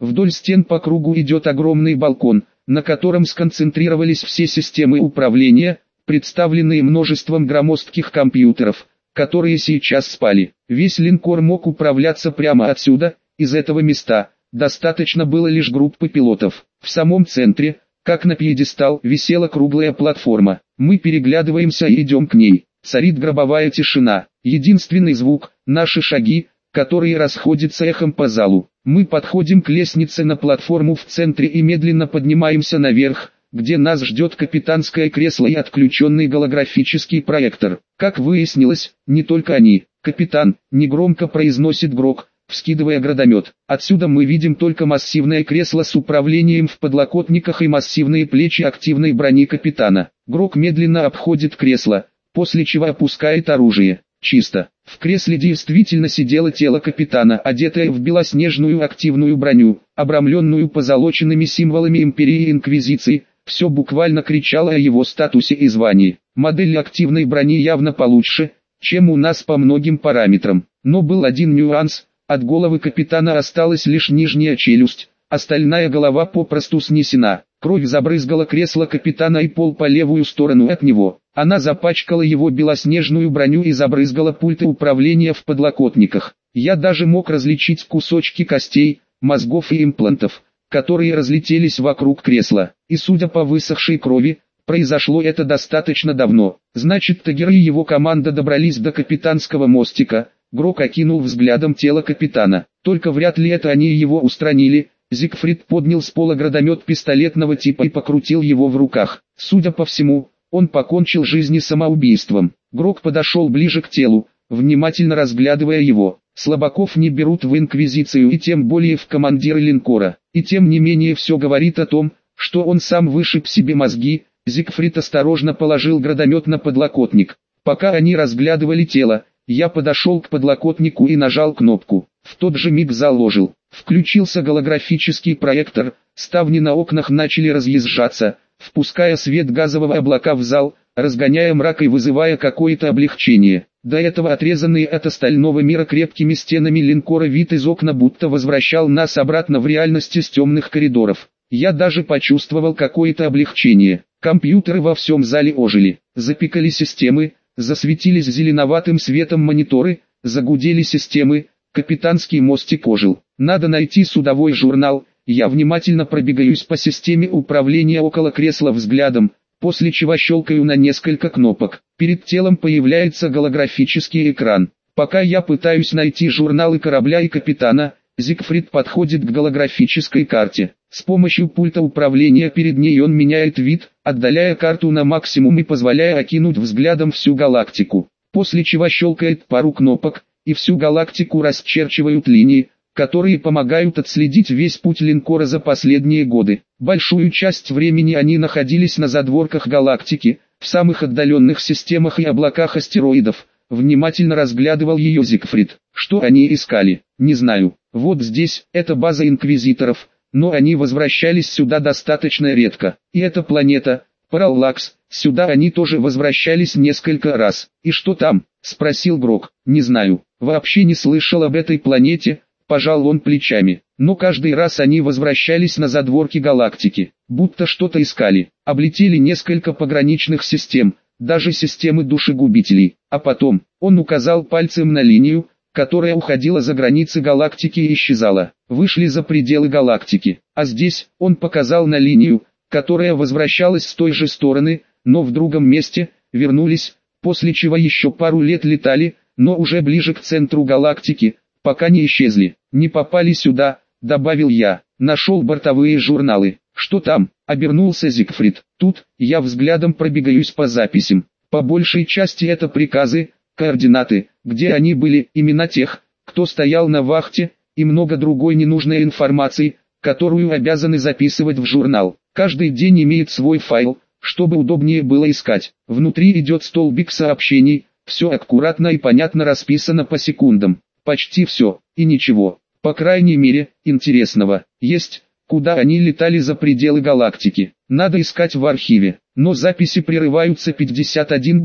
Вдоль стен по кругу идет огромный балкон, на котором сконцентрировались все системы управления, представленные множеством громоздких компьютеров, которые сейчас спали. Весь линкор мог управляться прямо отсюда, из этого места. Достаточно было лишь группы пилотов. В самом центре, как на пьедестал, висела круглая платформа. Мы переглядываемся и идем к ней. Царит гробовая тишина. Единственный звук – наши шаги, которые расходятся эхом по залу. Мы подходим к лестнице на платформу в центре и медленно поднимаемся наверх, где нас ждет капитанское кресло и отключенный голографический проектор. Как выяснилось, не только они. «Капитан», — негромко произносит Грок, вскидывая гранатомет. Отсюда мы видим только массивное кресло с управлением в подлокотниках и массивные плечи активной брони капитана. Грок медленно обходит кресло, после чего опускает оружие. Чисто. В кресле действительно сидело тело капитана, одетое в белоснежную активную броню, обрамленную позолоченными символами империи и инквизиции. Все буквально кричало о его статусе и звании. Модель активной брони явно получше, чем у нас по многим параметрам. Но был один нюанс: от головы капитана осталась лишь нижняя челюсть, остальная голова попросту снесена. Кровь забрызгала кресло капитана и пол по левую сторону от него. Она запачкала его белоснежную броню и забрызгала пульты управления в подлокотниках. Я даже мог различить кусочки костей, мозгов и имплантов, которые разлетелись вокруг кресла. И судя по высохшей крови, произошло это достаточно давно. Значит, Тагер и его команда добрались до капитанского мостика. Грок окинул взглядом тело капитана. Только вряд ли это они его устранили. Зигфрид поднял с пола гранатомет пистолетного типа и покрутил его в руках. Судя по всему, он покончил жизнь самоубийством. Грок подошел ближе к телу, внимательно разглядывая его. Слабаков не берут в инквизицию и тем более в командиры линкора. И тем не менее все говорит о том, что он сам вышиб себе мозги. Зигфрид осторожно положил гранатомет на подлокотник. Пока они разглядывали тело, я подошел к подлокотнику и нажал кнопку. В тот же миг зал ожил. Включился голографический проектор, ставни на окнах начали разъезжаться, впуская свет газового облака в зал, разгоняя мрак и вызывая какое-то облегчение. До этого отрезанный от остального мира крепкими стенами линкора вид из окна будто возвращал нас обратно в реальность из темных коридоров. Я даже почувствовал какое-то облегчение. Компьютеры во всем зале ожили, запикали системы, засветились зеленоватым светом мониторы, загудели системы, капитанский мостик ожил. Надо найти судовой журнал. Я внимательно пробегаюсь по системе управления около кресла взглядом, после чего щелкаю на несколько кнопок. Перед телом появляется голографический экран. Пока я пытаюсь найти журналы корабля и капитана, Зигфрид подходит к голографической карте. С помощью пульта управления перед ней он меняет вид, отдаляя карту на максимум и позволяя окинуть взглядом всю галактику. После чего щелкает пару кнопок, и всю галактику расчерчивают линии, которые помогают отследить весь путь линкора за последние годы. Большую часть времени они находились на задворках галактики, в самых отдаленных системах и облаках астероидов. Внимательно разглядывал ее Зигфрид. Что они искали, не знаю. Вот здесь, это база инквизиторов, но они возвращались сюда достаточно редко. И эта планета, Параллакс, сюда они тоже возвращались несколько раз. И что там? Спросил Грок. Не знаю, вообще не слышал об этой планете. Пожал он плечами. Но каждый раз они возвращались на задворки галактики, будто что-то искали. Облетели несколько пограничных систем, даже системы душегубителей. А потом, он указал пальцем на линию, которая уходила за границы галактики и исчезала. Вышли за пределы галактики. А здесь, он показал на линию, которая возвращалась с той же стороны, но в другом месте, вернулись, после чего еще пару лет летали, но уже ближе к центру галактики, пока не исчезли. Не попали сюда, добавил я. Нашел бортовые журналы. Что там? Обернулся Зигфрид. Тут, я взглядом пробегаюсь по записям. По большей части это приказы, координаты, где они были, имена тех, кто стоял на вахте, и много другой ненужной информации, которую обязаны записывать в журнал. Каждый день имеет свой файл, чтобы удобнее было искать. Внутри идет столбик сообщений, все аккуратно и понятно расписано по секундам. Почти все, и ничего, по крайней мере, интересного. Есть, куда они летали за пределы галактики. Надо искать в архиве, но записи прерываются 51 год,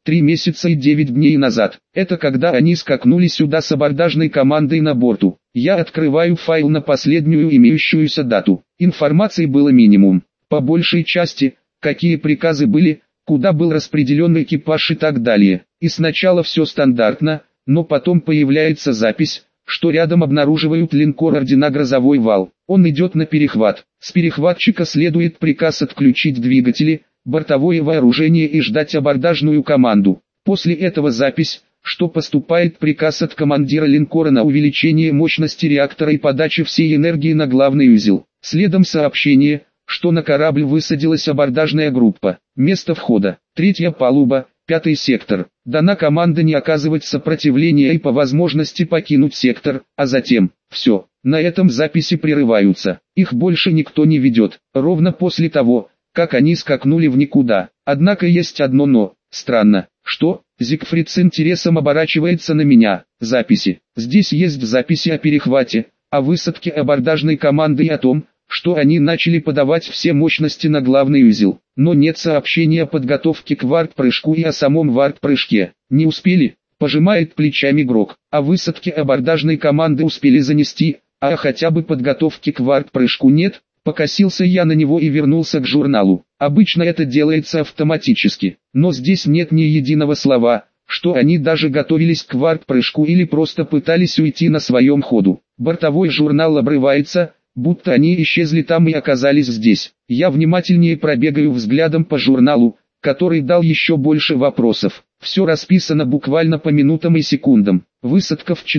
3 месяца и 9 дней назад. Это когда они скакнули сюда с абордажной командой на борту. Я открываю файл на последнюю имеющуюся дату. Информации было минимум. По большей части, какие приказы были, куда был распределен экипаж и так далее. И сначала все стандартно, но потом появляется запись, что рядом обнаруживают линкор ордена «Грозовой вал». Он идет на перехват. С перехватчика следует приказ отключить двигатели, бортовое вооружение и ждать абордажную команду. После этого запись, что поступает приказ от командира линкора на увеличение мощности реактора и подачи всей энергии на главный узел. Следом сообщение, что на корабль высадилась абордажная группа. Место входа: 3-я палуба, 5-й сектор. Дана команда не оказывать сопротивления и по возможности покинуть сектор, а затем, все, на этом записи прерываются. Их больше никто не ведет, ровно после того, как они скакнули в никуда. Однако есть одно но. Странно, что Зигфрид с интересом оборачивается на меня. Записи. Здесь есть записи о перехвате, о высадке абордажной команды и о том, что они начали подавать все мощности на главный узел. Но нет сообщения о подготовке к варп-прыжку и о самом варп-прыжке. Не успели, пожимает плечами Грок. О высадке абордажной команды успели занести, а хотя бы подготовки к варп-прыжку нет. Покосился я на него и вернулся к журналу. Обычно это делается автоматически, но здесь нет ни единого слова, что они даже готовились к варп-прыжку или просто пытались уйти на своем ходу. Бортовой журнал обрывается, будто они исчезли там и оказались здесь. Я внимательнее пробегаю взглядом по журналу, который дал еще больше вопросов. Все расписано буквально по минутам и секундам. Высадка в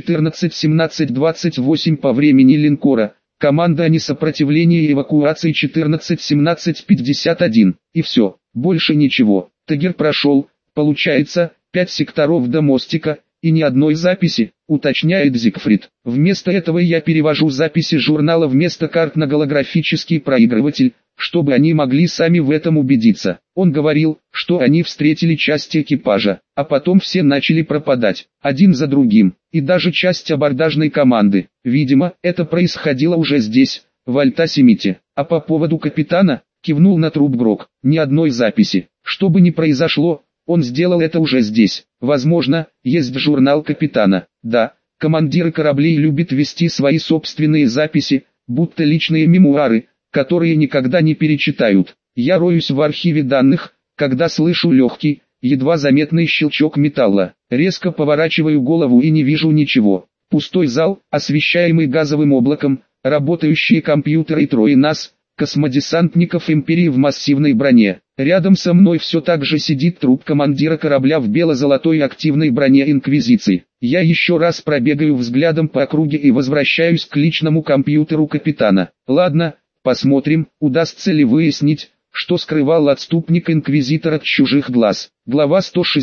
14:17:28 по времени линкора. Команда о несопротивлении и эвакуации 14:17:51. И все, больше ничего. Тагер прошел, получается, 5 секторов до мостика, и ни одной записи, уточняет Зигфрид. Вместо этого я перевожу записи журнала вместо карт на голографический проигрыватель, чтобы они могли сами в этом убедиться. Он говорил, что они встретили часть экипажа, а потом все начали пропадать, один за другим, и даже часть абордажной команды. Видимо, это происходило уже здесь, в Альта-Семите. А по поводу капитана, кивнул на труп Грок, ни одной записи. Что бы ни произошло, он сделал это уже здесь. Возможно, есть журнал капитана. Да, командиры кораблей любят вести свои собственные записи, будто личные мемуары, которые никогда не перечитают. Я роюсь в архиве данных, когда слышу легкий, едва заметный щелчок металла. Резко поворачиваю голову и не вижу ничего. Пустой зал, освещаемый газовым облаком, работающие компьютеры и трое нас, космодесантников Империи в массивной броне. Рядом со мной все так же сидит труп командира корабля в бело-золотой активной броне Инквизиции. Я еще раз пробегаю взглядом по округе и возвращаюсь к личному компьютеру капитана. Ладно, посмотрим, удастся ли выяснить, что скрывал отступник-инквизитор от чужих глаз. Глава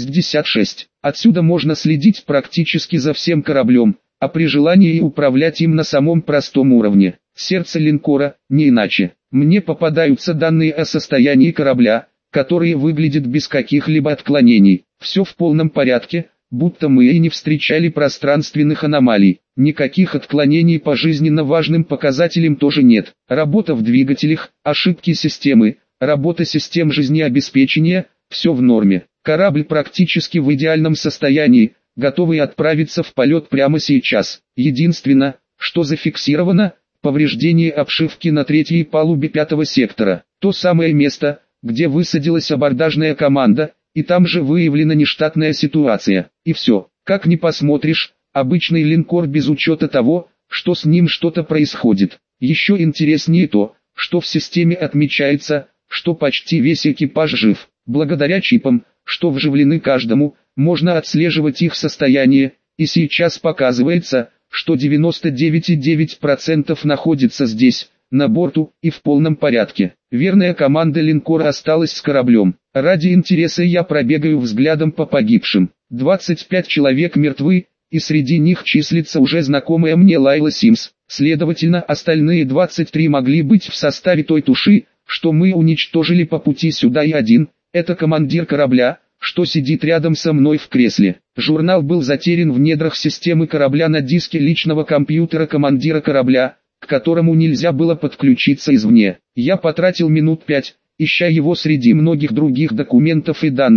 166. Отсюда можно следить практически за всем кораблем, а при желании и управлять им на самом простом уровне. Сердце линкора, не иначе. Мне попадаются данные о состоянии корабля, которые выглядят без каких-либо отклонений. Все в полном порядке, будто мы и не встречали пространственных аномалий. Никаких отклонений по жизненно важным показателям тоже нет. Работа в двигателях, ошибки системы, работа систем жизнеобеспечения, все в норме. Корабль практически в идеальном состоянии, готовый отправиться в полет прямо сейчас. Единственное, что зафиксировано, повреждение обшивки на 3-й палубе 5-го сектора. То самое место, где высадилась абордажная команда, и там же выявлена нештатная ситуация. И все, как ни посмотришь, обычный линкор без учета того, что с ним что-то происходит. Еще интереснее то, что в системе отмечается, что почти весь экипаж жив. Благодаря чипам, что вживлены каждому, можно отслеживать их состояние, и сейчас показывается, что 99,9% находится здесь, на борту, и в полном порядке. Верная команда линкора осталась с кораблем. Ради интереса я пробегаю взглядом по погибшим. 25 человек мертвы, и среди них числится уже знакомая мне Лайла Симс. Следовательно, остальные 23 могли быть в составе той туши, что мы уничтожили по пути сюда, и один, это командир корабля, что сидит рядом со мной в кресле. Журнал был затерян в недрах системы корабля на диске личного компьютера командира корабля, к которому нельзя было подключиться извне. Я потратил минут 5, ища его среди многих других документов и данных,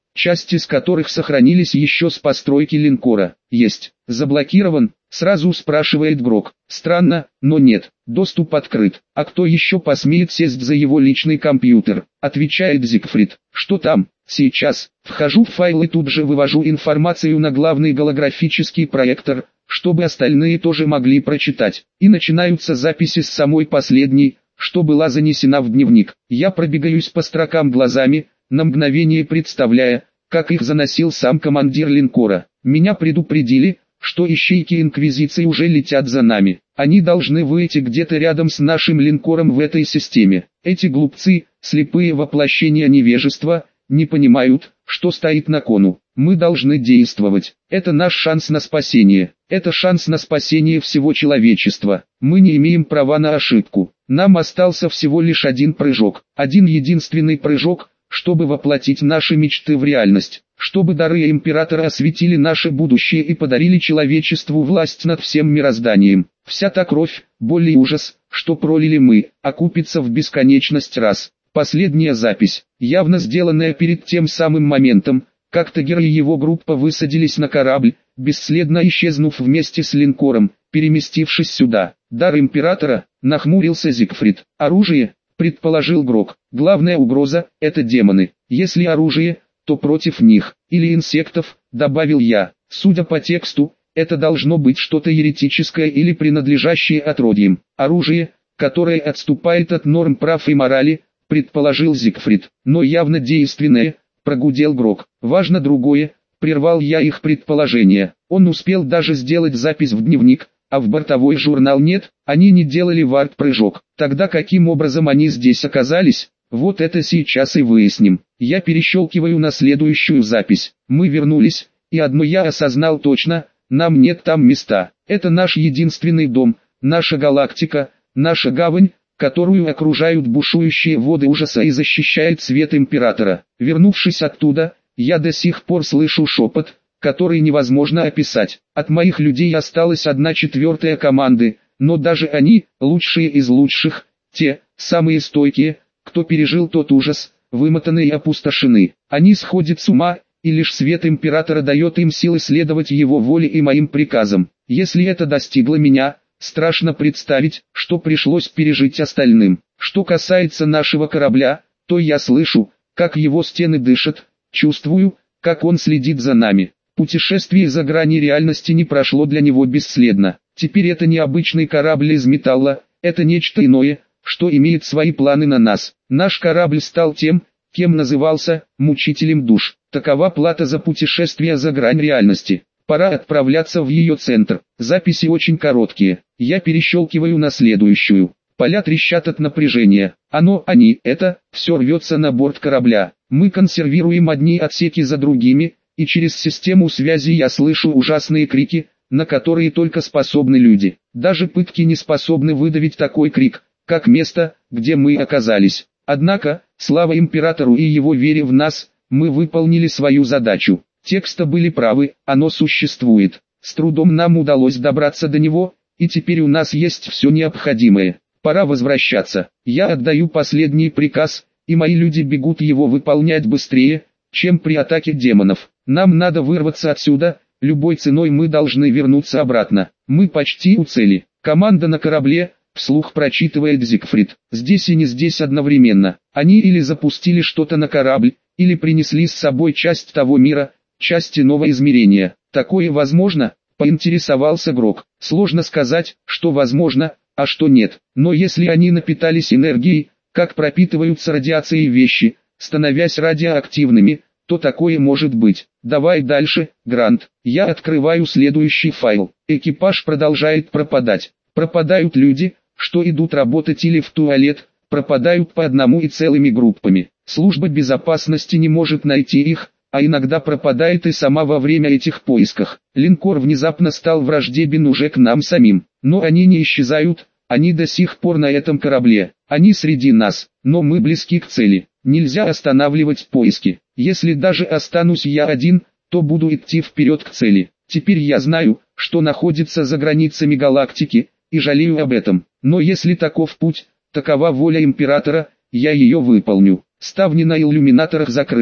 части из которых сохранились еще с постройки линкора. Есть. Заблокирован? Сразу спрашивает Брок. Странно, но нет. Доступ открыт. А кто еще посмеет сесть за его личный компьютер? Отвечает Зигфрид. Что там? Сейчас. Вхожу в файл и тут же вывожу информацию на главный голографический проектор, чтобы остальные тоже могли прочитать. И начинаются записи с самой последней, что была занесена в дневник. Я пробегаюсь по строкам глазами, на мгновение представляя, как их заносил сам командир линкора. Меня предупредили, что ищейки Инквизиции уже летят за нами. Они должны выйти где-то рядом с нашим линкором в этой системе. Эти глупцы, слепые воплощения невежества, не понимают, что стоит на кону. Мы должны действовать. Это наш шанс на спасение. Это шанс на спасение всего человечества. Мы не имеем права на ошибку. Нам остался всего лишь один прыжок. Один единственный прыжок, чтобы воплотить наши мечты в реальность. Чтобы дары Императора осветили наше будущее и подарили человечеству власть над всем мирозданием. Вся та кровь, боль и ужас, что пролили мы, окупится в бесконечность раз. Последняя запись, явно сделанная перед тем самым моментом, как Тагер и его группа высадились на корабль, бесследно исчезнув вместе с линкором, переместившись сюда. Дар Императора, нахмурился Зигфрид. Оружие, предположил Грок. Главная угроза – это демоны. Если оружие, то против них, или инсектов, добавил я. Судя по тексту, это должно быть что-то еретическое или принадлежащее отродьям. Оружие, которое отступает от норм прав и морали, предположил Зигфрид. Но явно действенное, прогудел Грок. Важно другое, прервал я их предположение. Он успел даже сделать запись в дневник, а в бортовой журнал нет, они не делали варп-прыжок. Тогда каким образом они здесь оказались? Вот это сейчас и выясним. Я перещелкиваю на следующую запись. Мы вернулись, и одно я осознал точно, нам нет там места. Это наш единственный дом, наша галактика, наша гавань, которую окружают бушующие воды ужаса и защищает свет Императора. Вернувшись оттуда, я до сих пор слышу шепот, который невозможно описать. От моих людей осталась 1/4 команды, но даже они, лучшие из лучших, те, самые стойкие, кто пережил тот ужас, вымотаны и опустошены. Они сходят с ума, и лишь свет Императора дает им силы следовать его воле и моим приказам. Если это достигло меня, страшно представить, что пришлось пережить остальным. Что касается нашего корабля, то я слышу, как его стены дышат, чувствую, как он следит за нами. Путешествие за грани реальности не прошло для него бесследно. Теперь это не обычный корабль из металла, это нечто иное, что имеет свои планы на нас. Наш корабль стал тем, кем назывался, мучителем душ. Такова плата за путешествие за грань реальности. Пора отправляться в ее центр. Записи очень короткие. Я перещелкиваю на следующую. Поля трещат от напряжения. Это, все рвется на борт корабля. Мы консервируем одни отсеки за другими, и через систему связи я слышу ужасные крики, на которые только способны люди. Даже пытки не способны выдавить такой крик, как место, где мы оказались. Однако, слава Императору и его вере в нас, мы выполнили свою задачу. Тексты были правы, оно существует. С трудом нам удалось добраться до него, и теперь у нас есть все необходимое. Пора возвращаться. Я отдаю последний приказ, и мои люди бегут его выполнять быстрее, чем при атаке демонов. Нам надо вырваться отсюда, любой ценой мы должны вернуться обратно. Мы почти у цели. Команда на корабле, вслух прочитывает Зигфрид. Здесь и не здесь одновременно. Они или запустили что-то на корабль, или принесли с собой часть того мира, часть иного измерения. Такое возможно? Поинтересовался Грок. Сложно сказать, что возможно, а что нет. Но если они напитались энергией, как пропитываются радиацией вещи, становясь радиоактивными, то такое может быть. Давай дальше, Грант. Я открываю следующий файл. Экипаж продолжает пропадать. Пропадают люди, что идут работать или в туалет, пропадают по одному и целыми группами. Служба безопасности не может найти их, а иногда пропадает и сама во время этих поисков. Линкор внезапно стал враждебен уже к нам самим. Но они не исчезают, они до сих пор на этом корабле. Они среди нас, но мы близки к цели. Нельзя останавливать поиски. Если даже останусь я один, то буду идти вперед к цели. Теперь я знаю, что находится за границами галактики, и жалею об этом. Но если таков путь, такова воля Императора, я ее выполню. Ставни на иллюминаторах закрыты,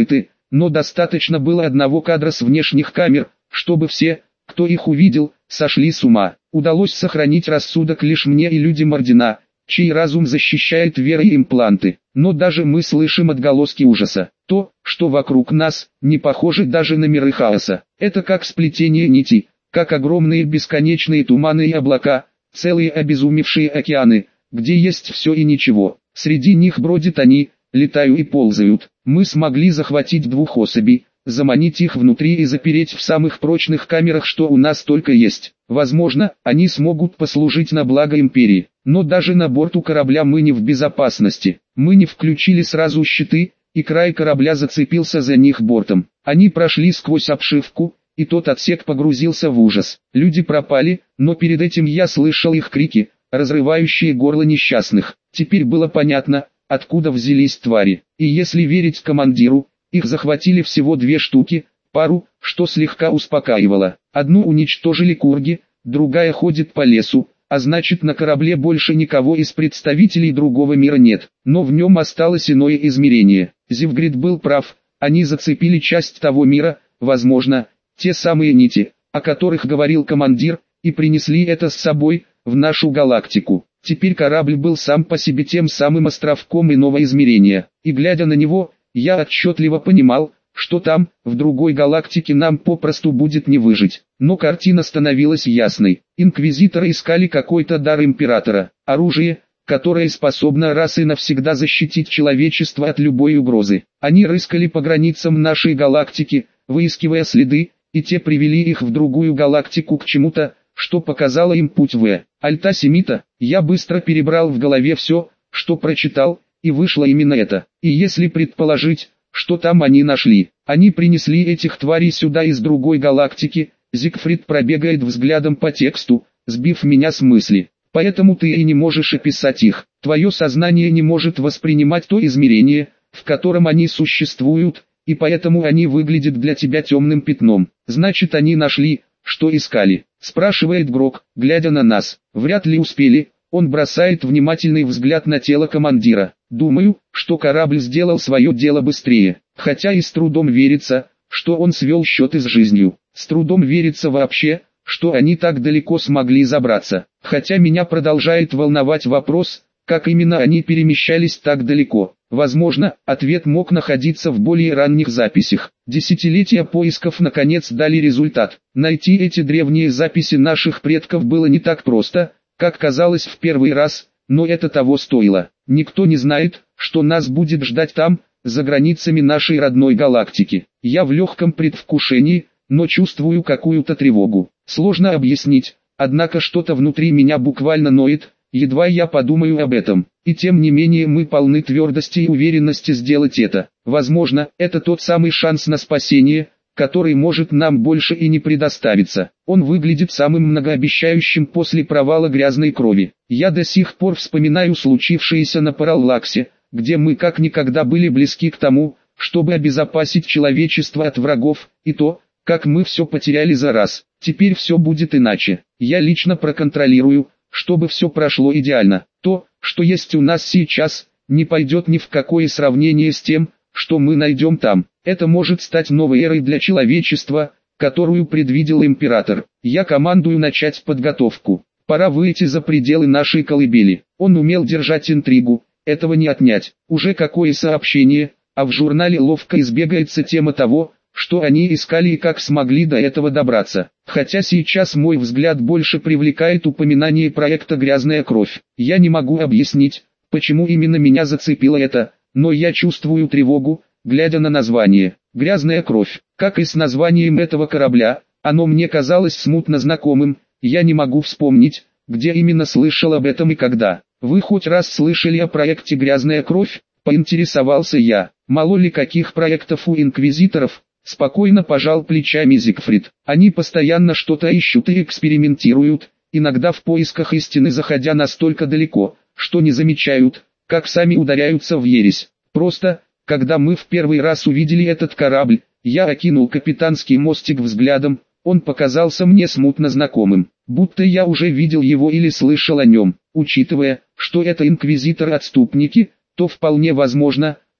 но достаточно было одного кадра с внешних камер, чтобы все, кто их увидел, сошли с ума. Удалось сохранить рассудок лишь мне и людям ордена, чей разум защищает вера и импланты. Но даже мы слышим отголоски ужаса. То, что вокруг нас, не похоже даже на миры хаоса. Это как сплетение нитей, как огромные бесконечные туманы и облака, целые обезумевшие океаны, где есть все и ничего. Среди них бродят они, летают и ползают. Мы смогли захватить 2 особей, заманить их внутри и запереть в самых прочных камерах, что у нас только есть. Возможно, они смогут послужить на благо империи. Но даже на борту корабля мы не в безопасности. Мы не включили сразу щиты, и край корабля зацепился за них бортом. Они прошли сквозь обшивку, и тот отсек погрузился в ужас. Люди пропали, но перед этим я слышал их крики, разрывающие горло несчастных. Теперь было понятно, откуда взялись твари. И если верить командиру, их захватили всего 2 штуки, пару, что слегка успокаивало. Одну уничтожили курги, другая ходит по лесу, а значит на корабле больше никого из представителей другого мира нет. Но в нем осталось иное измерение. Зевгрид был прав, они зацепили часть того мира, возможно, те самые нити, о которых говорил командир, и принесли это с собой, в нашу галактику. Теперь корабль был сам по себе тем самым островком иного измерения, и глядя на него, я отчетливо понимал, что там, в другой галактике нам попросту будет не выжить. Но картина становилась ясной. Инквизиторы искали какой-то дар императора, оружие, которое способно раз и навсегда защитить человечество от любой угрозы. Они рыскали по границам нашей галактики, выискивая следы, и те привели их в другую галактику к чему-то, что показало им путь в Альта-Семита. Я быстро перебрал в голове все, что прочитал, и вышло именно это. И если предположить, что там они нашли, они принесли этих тварей сюда из другой галактики. Зигфрид пробегает взглядом по тексту, сбив меня с мысли. Поэтому ты и не можешь описать их. Твое сознание не может воспринимать то измерение, в котором они существуют, и поэтому они выглядят для тебя темным пятном. Значит, они нашли, что искали, спрашивает Грок, глядя на нас. Вряд ли успели. Он бросает внимательный взгляд на тело командира. Думаю, что корабль сделал свое дело быстрее, хотя и с трудом верится, что он свел счеты с жизнью. С трудом верится вообще, что они так далеко смогли забраться. Хотя меня продолжает волновать вопрос, как именно они перемещались так далеко. Возможно, ответ мог находиться в более ранних записях. Десятилетия поисков наконец дали результат. Найти эти древние записи наших предков было не так просто, как казалось в первый раз, но это того стоило. Никто не знает, что нас будет ждать там, за границами нашей родной галактики. Я в легком предвкушении, но чувствую какую-то тревогу. Сложно объяснить, однако что-то внутри меня буквально ноет, едва я подумаю об этом. И тем не менее мы полны твердости и уверенности сделать это. Возможно, это тот самый шанс на спасение, который может нам больше и не предоставиться. Он выглядит самым многообещающим после провала грязной крови. Я до сих пор вспоминаю случившееся на Параллаксе, где мы как никогда были близки к тому, чтобы обезопасить человечество от врагов, и то, как мы все потеряли за раз. Теперь все будет иначе. Я лично проконтролирую, чтобы все прошло идеально. То, что есть у нас сейчас, не пойдет ни в какое сравнение с тем, что мы найдем там. Это может стать новой эрой для человечества, которую предвидел император. Я командую начать подготовку. Пора выйти за пределы нашей колыбели. Он умел держать интригу, этого не отнять. Уже какое сообщение, а в журнале ловко избегается тема того, что они искали и как смогли до этого добраться. Хотя сейчас мой взгляд больше привлекает упоминание проекта «Грязная кровь». Я не могу объяснить, почему именно меня зацепило это, но я чувствую тревогу, глядя на название «Грязная кровь». Как и с названием этого корабля, оно мне казалось смутно знакомым, я не могу вспомнить, где именно слышал об этом и когда. Вы хоть раз слышали о проекте «Грязная кровь»? Поинтересовался я. Мало ли каких проектов у инквизиторов? Спокойно пожал плечами Зигфрид. Они постоянно что-то ищут и экспериментируют, иногда в поисках истины заходя настолько далеко, что не замечают, как сами ударяются в ересь. Просто, когда мы в первый раз увидели этот корабль, я окинул капитанский мостик взглядом, он показался мне смутно знакомым, будто я уже видел его или слышал о нем. Учитывая, что это инквизиторы-отступники, то вполне возможно,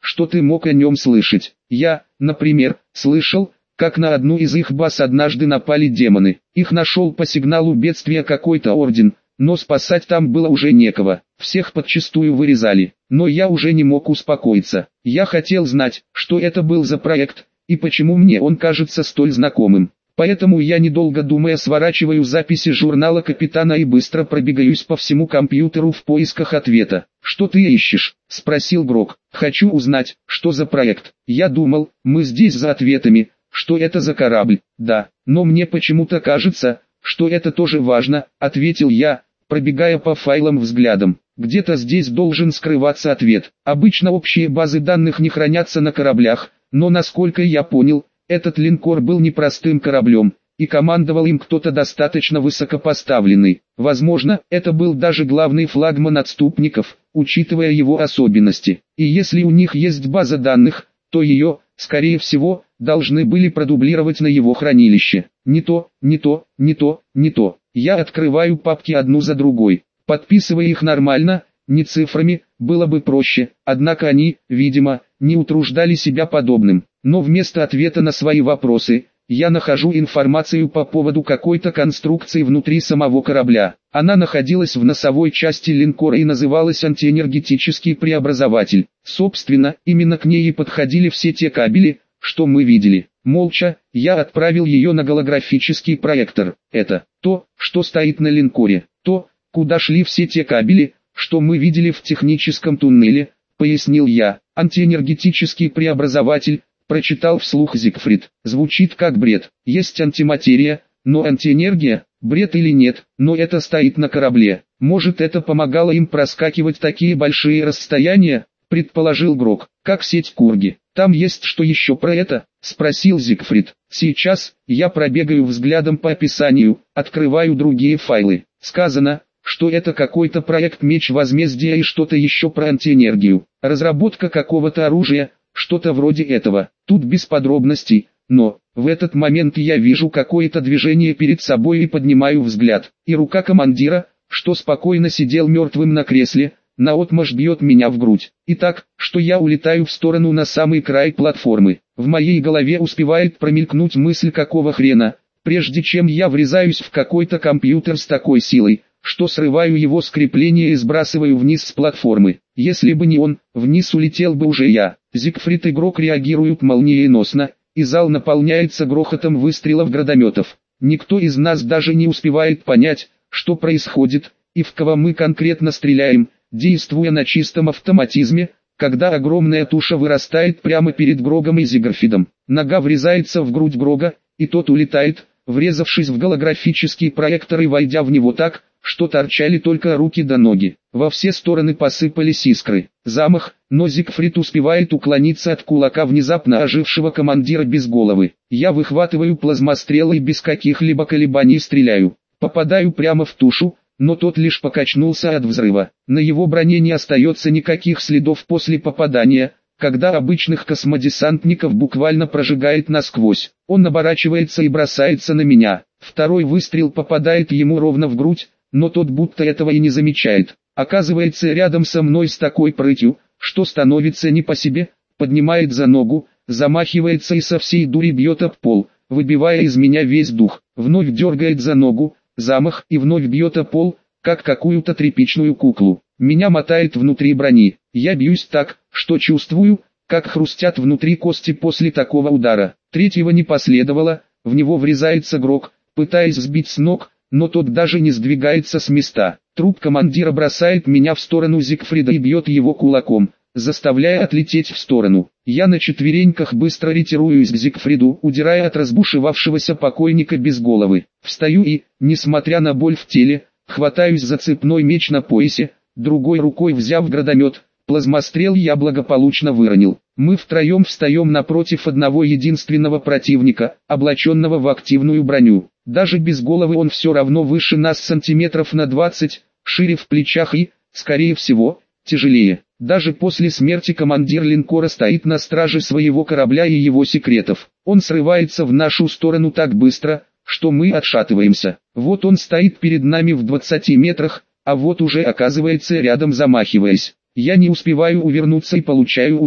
что ты мог о нем слышать. Я, например, слышал, как на одну из их баз однажды напали демоны. Их нашел по сигналу бедствия какой-то орден, но спасать там было уже некого. Всех подчистую вырезали. Но я уже не мог успокоиться. Я хотел знать, что это был за проект, и почему мне он кажется столь знакомым. Поэтому я, недолго думая, сворачиваю записи журнала капитана и быстро пробегаюсь по всему компьютеру в поисках ответа. «Что ты ищешь?» – спросил Грок. «Хочу узнать, что за проект. Я думал, мы здесь за ответами, что это за корабль. Да, но мне почему-то кажется, что это тоже важно», – ответил я, пробегая по файлам взглядом. «Где-то здесь должен скрываться ответ. Обычно общие базы данных не хранятся на кораблях, но насколько я понял, этот линкор был непростым кораблем, и командовал им кто-то достаточно высокопоставленный. Возможно, это был даже главный флагман отступников, учитывая его особенности. И если у них есть база данных, то ее, скорее всего, должны были продублировать на его хранилище. Не то, не то, не то, не то. Я открываю папки одну за другой, подписывая их нормально, не цифрами, было бы проще, однако они, видимо, не утруждали себя подобным. Но вместо ответа на свои вопросы, я нахожу информацию по поводу какой-то конструкции внутри самого корабля. Она находилась в носовой части линкора и называлась антиэнергетический преобразователь. Собственно, именно к ней и подходили все те кабели, что мы видели. Молча, я отправил ее на голографический проектор. Это то, что стоит на линкоре, то, куда шли все те кабели, что мы видели в техническом туннеле, пояснил я. Антиэнергетический преобразователь, прочитал вслух Зигфрид. Звучит как бред. Есть антиматерия, но антиэнергия, бред или нет, но это стоит на корабле. Может, это помогало им проскакивать такие большие расстояния, предположил Грок. Как сеть Курги. Там есть что еще про это? Спросил Зигфрид. Сейчас, я пробегаю взглядом по описанию, открываю другие файлы. Сказано, что это какой-то проект Меч Возмездия и что-то еще про антиэнергию. Разработка какого-то оружия, что-то вроде этого. Тут без подробностей, но в этот момент я вижу какое-то движение перед собой и поднимаю взгляд. И рука командира, что спокойно сидел мертвым на кресле, наотмашь бьет меня в грудь. И так, что я улетаю в сторону на самый край платформы. В моей голове успевает промелькнуть мысль, какого хрена, прежде чем я врезаюсь в какой-то компьютер с такой силой, что срываю его с крепления и сбрасываю вниз с платформы. Если бы не он, вниз улетел бы уже я. Зигфрид и Грок реагируют молниеносно, и зал наполняется грохотом выстрелов гранатометов. Никто из нас даже не успевает понять, что происходит, и в кого мы конкретно стреляем, действуя на чистом автоматизме, когда огромная туша вырастает прямо перед Грогом и Зигфридом. Нога врезается в грудь Грога, и тот улетает, врезавшись в голографический проектор и войдя в него так, что торчали только руки до ноги. Во все стороны посыпались искры. Замах, но Зигфрид успевает уклониться от кулака внезапно ожившего командира без головы. Я выхватываю плазмострел и без каких-либо колебаний стреляю. Попадаю прямо в тушу, но тот лишь покачнулся от взрыва. На его броне не остается никаких следов после попадания, когда обычных космодесантников буквально прожигает насквозь. Он оборачивается и бросается на меня. Второй выстрел попадает ему ровно в грудь, но тот будто этого и не замечает. Оказывается рядом со мной с такой прытью, что становится не по себе, поднимает за ногу, замахивается и со всей дури бьет об пол, выбивая из меня весь дух. Вновь дергает за ногу, замах и вновь бьет об пол, как какую-то тряпичную куклу. Меня мотает внутри брони. Я бьюсь так, что чувствую, как хрустят внутри кости после такого удара. Третьего не последовало, в него врезается Грок, пытаясь сбить с ног, но тот даже не сдвигается с места. Труп командира бросает меня в сторону Зигфрида и бьет его кулаком, заставляя отлететь в сторону. Я на четвереньках быстро ретируюсь к Зигфриду, удирая от разбушевавшегося покойника без головы. Встаю и, несмотря на боль в теле, хватаюсь за цепной меч на поясе, другой рукой взяв гранатомет. Плазмострел я благополучно выронил. Мы втроем встаем напротив одного единственного противника, облаченного в активную броню. Даже без головы он все равно выше нас сантиметров на 20, шире в плечах и, скорее всего, тяжелее. Даже после смерти командир линкора стоит на страже своего корабля и его секретов. Он срывается в нашу сторону так быстро, что мы отшатываемся. Вот он стоит перед нами в 20 метрах, а вот уже оказывается рядом, замахиваясь. Я не успеваю увернуться и получаю удар,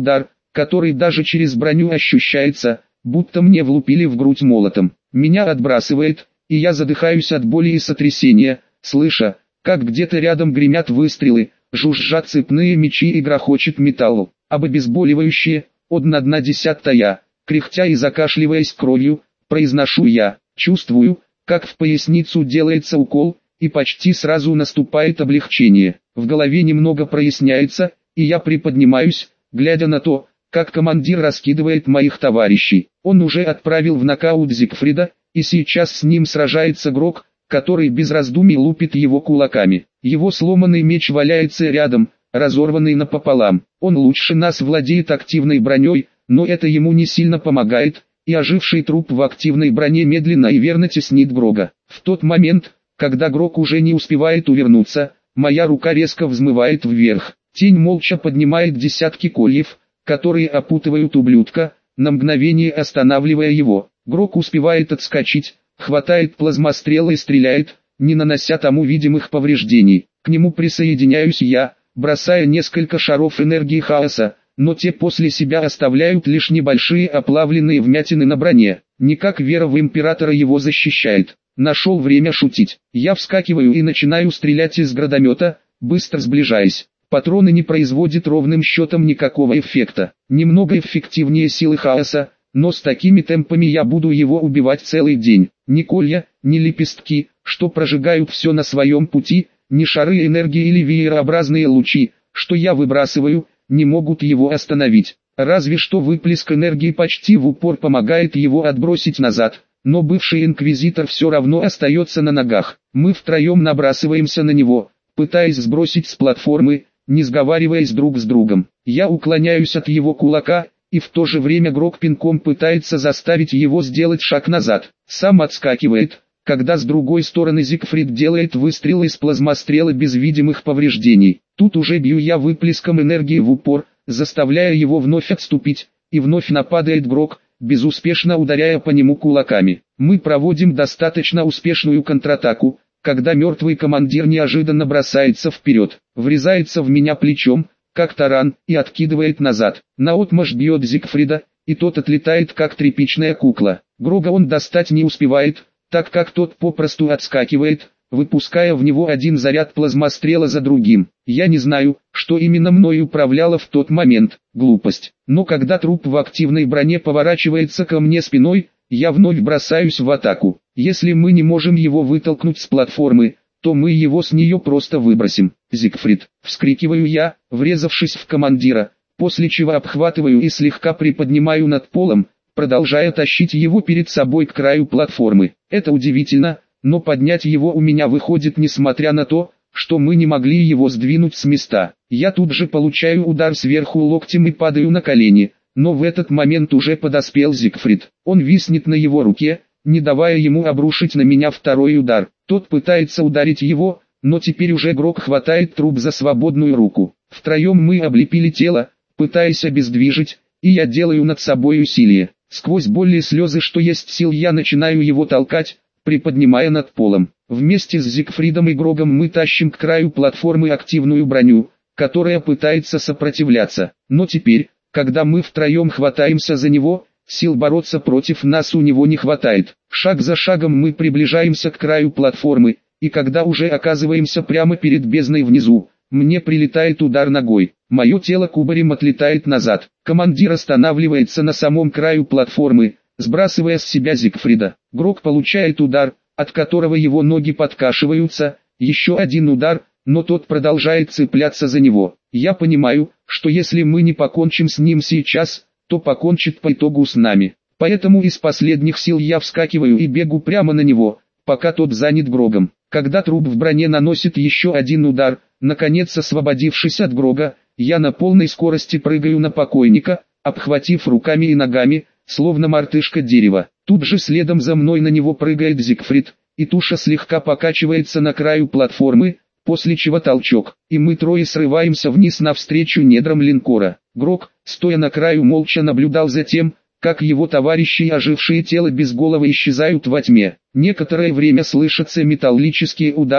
который даже через броню ощущается, будто мне влупили в грудь молотом. Меня отбрасывает, и я задыхаюсь от боли и сотрясения, слыша, как где-то рядом гремят выстрелы, жужжат цепные мечи и грохочет металл. Об обезболивающее, одна десятая, кряхтя и закашливаясь кровью, произношу я, чувствую, как в поясницу делается укол, и почти сразу наступает облегчение. В голове немного проясняется, и я приподнимаюсь, глядя на то, как командир раскидывает моих товарищей. Он уже отправил в нокаут Зигфрида, и сейчас с ним сражается Грок, который без раздумий лупит его кулаками. Его сломанный меч валяется рядом, разорванный напополам. Он лучше нас владеет активной броней, но это ему не сильно помогает, и оживший труп в активной броне медленно и верно теснит Грога. В тот момент, когда Грог уже не успевает увернуться, моя рука резко взмывает вверх. Тень молча поднимает десятки кольев, которые опутывают ублюдка, на мгновение останавливая его. Грог успевает отскочить, хватает плазмострел и стреляет, не нанося тому видимых повреждений. К нему присоединяюсь я, бросая несколько шаров энергии хаоса, но те после себя оставляют лишь небольшие оплавленные вмятины на броне. Никак вера в императора его защищает. Нашел время шутить. Я вскакиваю и начинаю стрелять из гранатомета, быстро сближаясь. Патроны не производят ровным счетом никакого эффекта. Немного эффективнее силы хаоса, но с такими темпами я буду его убивать целый день. Ни колья, ни лепестки, что прожигают все на своем пути, ни шары энергии или веерообразные лучи, что я выбрасываю, не могут его остановить. Разве что выплеск энергии почти в упор помогает его отбросить назад, но бывший инквизитор все равно остается на ногах. Мы втроем набрасываемся на него, пытаясь сбросить с платформы, не сговариваясь друг с другом. Я уклоняюсь от его кулака, и в то же время Грок пинком пытается заставить его сделать шаг назад. Сам отскакивает, когда с другой стороны Зигфрид делает выстрел из плазмострела без видимых повреждений. Тут уже бью я выплеском энергии в упор, заставляя его вновь отступить, и вновь нападает Грок, безуспешно ударяя по нему кулаками. Мы проводим достаточно успешную контратаку, когда мертвый командир неожиданно бросается вперед, врезается в меня плечом, как таран, и откидывает назад. Наотмашь бьет Зигфрида, и тот отлетает как тряпичная кукла. Грога он достать не успевает, так как тот попросту отскакивает, выпуская в него один заряд плазмострела за другим. Я не знаю, что именно мной управляло в тот момент, глупость. Но когда труп в активной броне поворачивается ко мне спиной, я вновь бросаюсь в атаку. Если мы не можем его вытолкнуть с платформы, то мы его с нее просто выбросим. Зигфрид, вскрикиваю я, врезавшись в командира, после чего обхватываю и слегка приподнимаю над полом, продолжая тащить его перед собой к краю платформы. Это удивительно, но поднять его у меня выходит несмотря на то, что мы не могли его сдвинуть с места. Я тут же получаю удар сверху локтем и падаю на колени, но в этот момент уже подоспел Зигфрид. Он виснет на его руке, не давая ему обрушить на меня второй удар. Тот пытается ударить его, но теперь уже Грок хватает труп за свободную руку. Втроем мы облепили тело, пытаясь обездвижить, и я делаю над собой усилие. Сквозь боль и слезы, что есть сил, я начинаю его толкать, приподнимая над полом. Вместе с Зигфридом и Грогом мы тащим к краю платформы активную броню, которая пытается сопротивляться. Но теперь, когда мы втроем хватаемся за него, сил бороться против нас у него не хватает. Шаг за шагом мы приближаемся к краю платформы, и когда уже оказываемся прямо перед бездной внизу, мне прилетает удар ногой. Мое тело кубарем отлетает назад. Командир останавливается на самом краю платформы, сбрасывая с себя Зигфрида. Грок получает удар, от которого его ноги подкашиваются, еще один удар, но тот продолжает цепляться за него. Я понимаю, что если мы не покончим с ним сейчас, то покончит по итогу с нами. Поэтому из последних сил я вскакиваю и бегу прямо на него, пока тот занят Грогом. Когда труп в броне наносит еще один удар, наконец освободившись от Грога, я на полной скорости прыгаю на покойника, обхватив руками и ногами, словно мартышка дерева. Тут же следом за мной на него прыгает Зигфрид, и туша слегка покачивается на краю платформы, после чего толчок, и мы трое срываемся вниз навстречу недрам линкора. Грок, стоя на краю, молча наблюдал за тем, как его товарищи и ожившие тела без головы исчезают во тьме. Некоторое время слышатся металлические удары,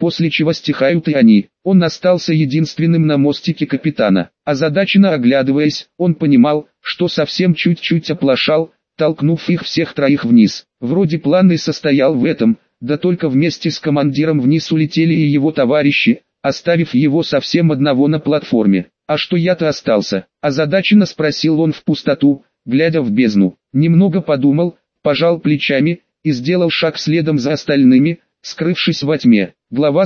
после чего стихают и они. Он остался единственным на мостике капитана. Озадаченно оглядываясь, он понимал, что совсем чуть-чуть оплошал, толкнув их всех троих вниз. Вроде план и состоял в этом, да только вместе с командиром вниз улетели и его товарищи, оставив его совсем одного на платформе. «А что я-то остался?» – озадаченно спросил он в пустоту, глядя в бездну. Немного подумал, пожал плечами и сделал шаг следом за остальными, скрывшись во тьме. Глава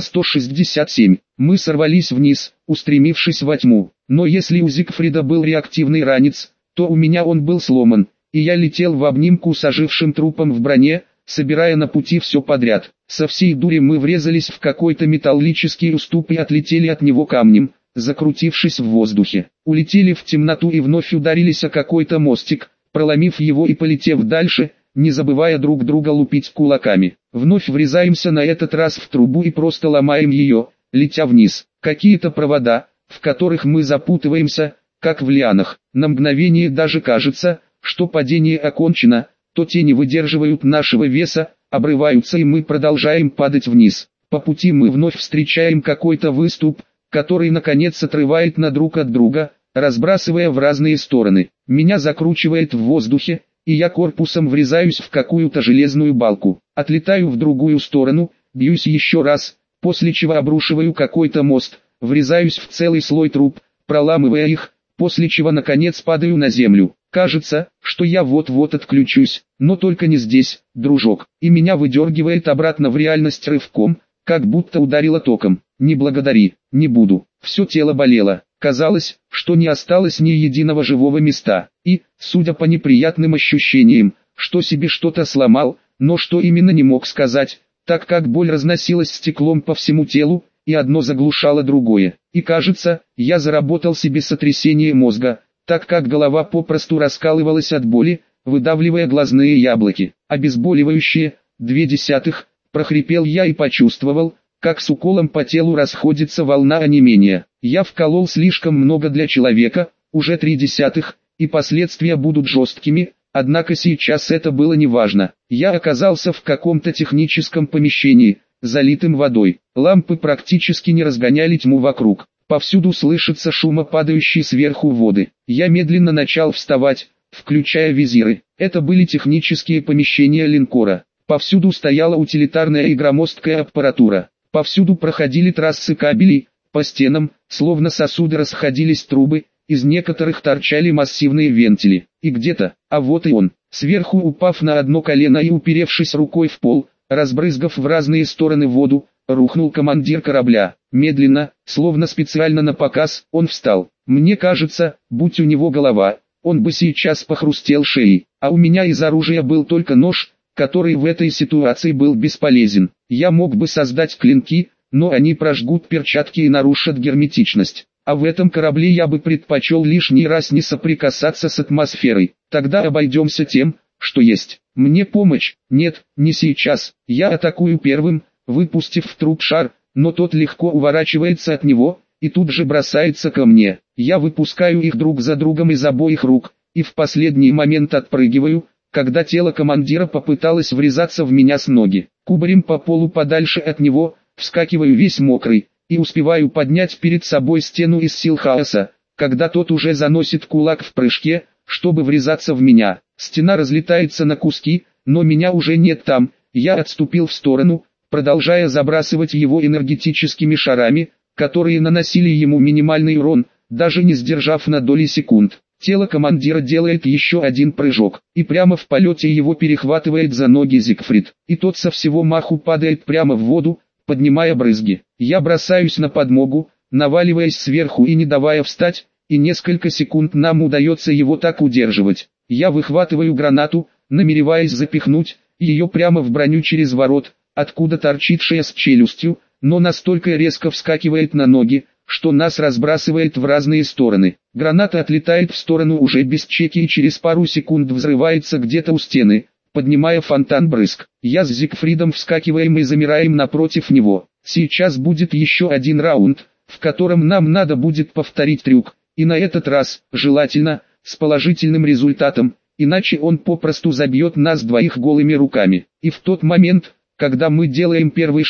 167. Мы сорвались вниз, устремившись во тьму. Но если у Зигфрида был реактивный ранец, то у меня он был сломан, и я летел в обнимку с ожившим трупом в броне, собирая на пути все подряд. Со всей дури мы врезались в какой-то металлический уступ и отлетели от него камнем, закрутившись в воздухе. Улетели в темноту и вновь ударились о какой-то мостик, проломив его и полетев дальше, не забывая друг друга лупить кулаками. Вновь врезаемся на этот раз в трубу и просто ломаем ее, летя вниз. Какие-то провода, в которых мы запутываемся, как в лианах. На мгновение даже кажется, что падение окончено, то те не выдерживают нашего веса, обрываются и мы продолжаем падать вниз. По пути мы вновь встречаем какой-то выступ, который наконец отрывает нас друг от друга, разбрасывая в разные стороны. Меня закручивает в воздухе, и я корпусом врезаюсь в какую-то железную балку. Отлетаю в другую сторону, бьюсь еще раз, после чего обрушиваю какой-то мост, врезаюсь в целый слой труб, проламывая их, после чего наконец падаю на землю. Кажется, что я вот-вот отключусь, но только не здесь, дружок. И меня выдергивает обратно в реальность рывком, как будто ударило током. Не благодари, не буду. Все тело болело. Казалось, что не осталось ни единого живого места. И, судя по неприятным ощущениям, что себе что-то сломал, но что именно не мог сказать, так как боль разносилась стеклом по всему телу, и одно заглушало другое. И кажется, я заработал себе сотрясение мозга, так как голова попросту раскалывалась от боли, выдавливая глазные яблоки. Обезболивающее, 0,2, прохрипел я и почувствовал, как с уколом по телу расходится волна онемения. Я вколол слишком много для человека, уже 0,3, и последствия будут жесткими, однако сейчас это было неважно. Я оказался в каком-то техническом помещении, залитым водой. Лампы практически не разгоняли тьму вокруг. Повсюду слышится шум падающей сверху воды. Я медленно начал вставать, включая визиры. Это были технические помещения линкора. Повсюду стояла утилитарная и громоздкая аппаратура. Повсюду проходили трассы кабелей, по стенам, словно сосуды расходились трубы, из некоторых торчали массивные вентили. И где-то, а вот и он, сверху упав на одно колено и уперевшись рукой в пол, разбрызгав в разные стороны воду, рухнул командир корабля. Медленно, словно специально на показ, он встал. Мне кажется, будь у него голова, он бы сейчас похрустел шеей, а у меня из оружия был только нож, который в этой ситуации был бесполезен. Я мог бы создать клинки, но они прожгут перчатки и нарушат герметичность. А в этом корабле я бы предпочел лишний раз не соприкасаться с атмосферой. Тогда обойдемся тем, что есть. Мне помощь? Нет, не сейчас. Я атакую первым, выпустив в труп шар, но тот легко уворачивается от него, и тут же бросается ко мне. Я выпускаю их друг за другом из обоих рук, и в последний момент отпрыгиваю, когда тело командира попыталось врезаться в меня с ноги. Кубарем по полу подальше от него, вскакиваю весь мокрый, и успеваю поднять перед собой стену из сил хаоса, когда тот уже заносит кулак в прыжке, чтобы врезаться в меня. Стена разлетается на куски, но меня уже нет там, я отступил в сторону, продолжая забрасывать его энергетическими шарами, которые наносили ему минимальный урон, даже не сдержав на доли секунд. Тело командира делает еще один прыжок, и прямо в полете его перехватывает за ноги Зигфрид, и тот со всего маху падает прямо в воду, поднимая брызги. Я бросаюсь на подмогу, наваливаясь сверху и не давая встать, и несколько секунд нам удается его так удерживать. Я выхватываю гранату, намереваясь запихнуть ее прямо в броню через ворот, откуда торчит шея с челюстью, но настолько резко вскакивает на ноги, что нас разбрасывает в разные стороны. Граната отлетает в сторону уже без чеки и через пару секунд взрывается где-то у стены, поднимая фонтан брызг. Я с Зигфридом вскакиваем и замираем напротив него. Сейчас будет еще один раунд, в котором нам надо будет повторить трюк, и на этот раз, желательно, с положительным результатом, иначе он попросту забьет нас двоих голыми руками. И в тот момент, когда мы делаем первый шаг,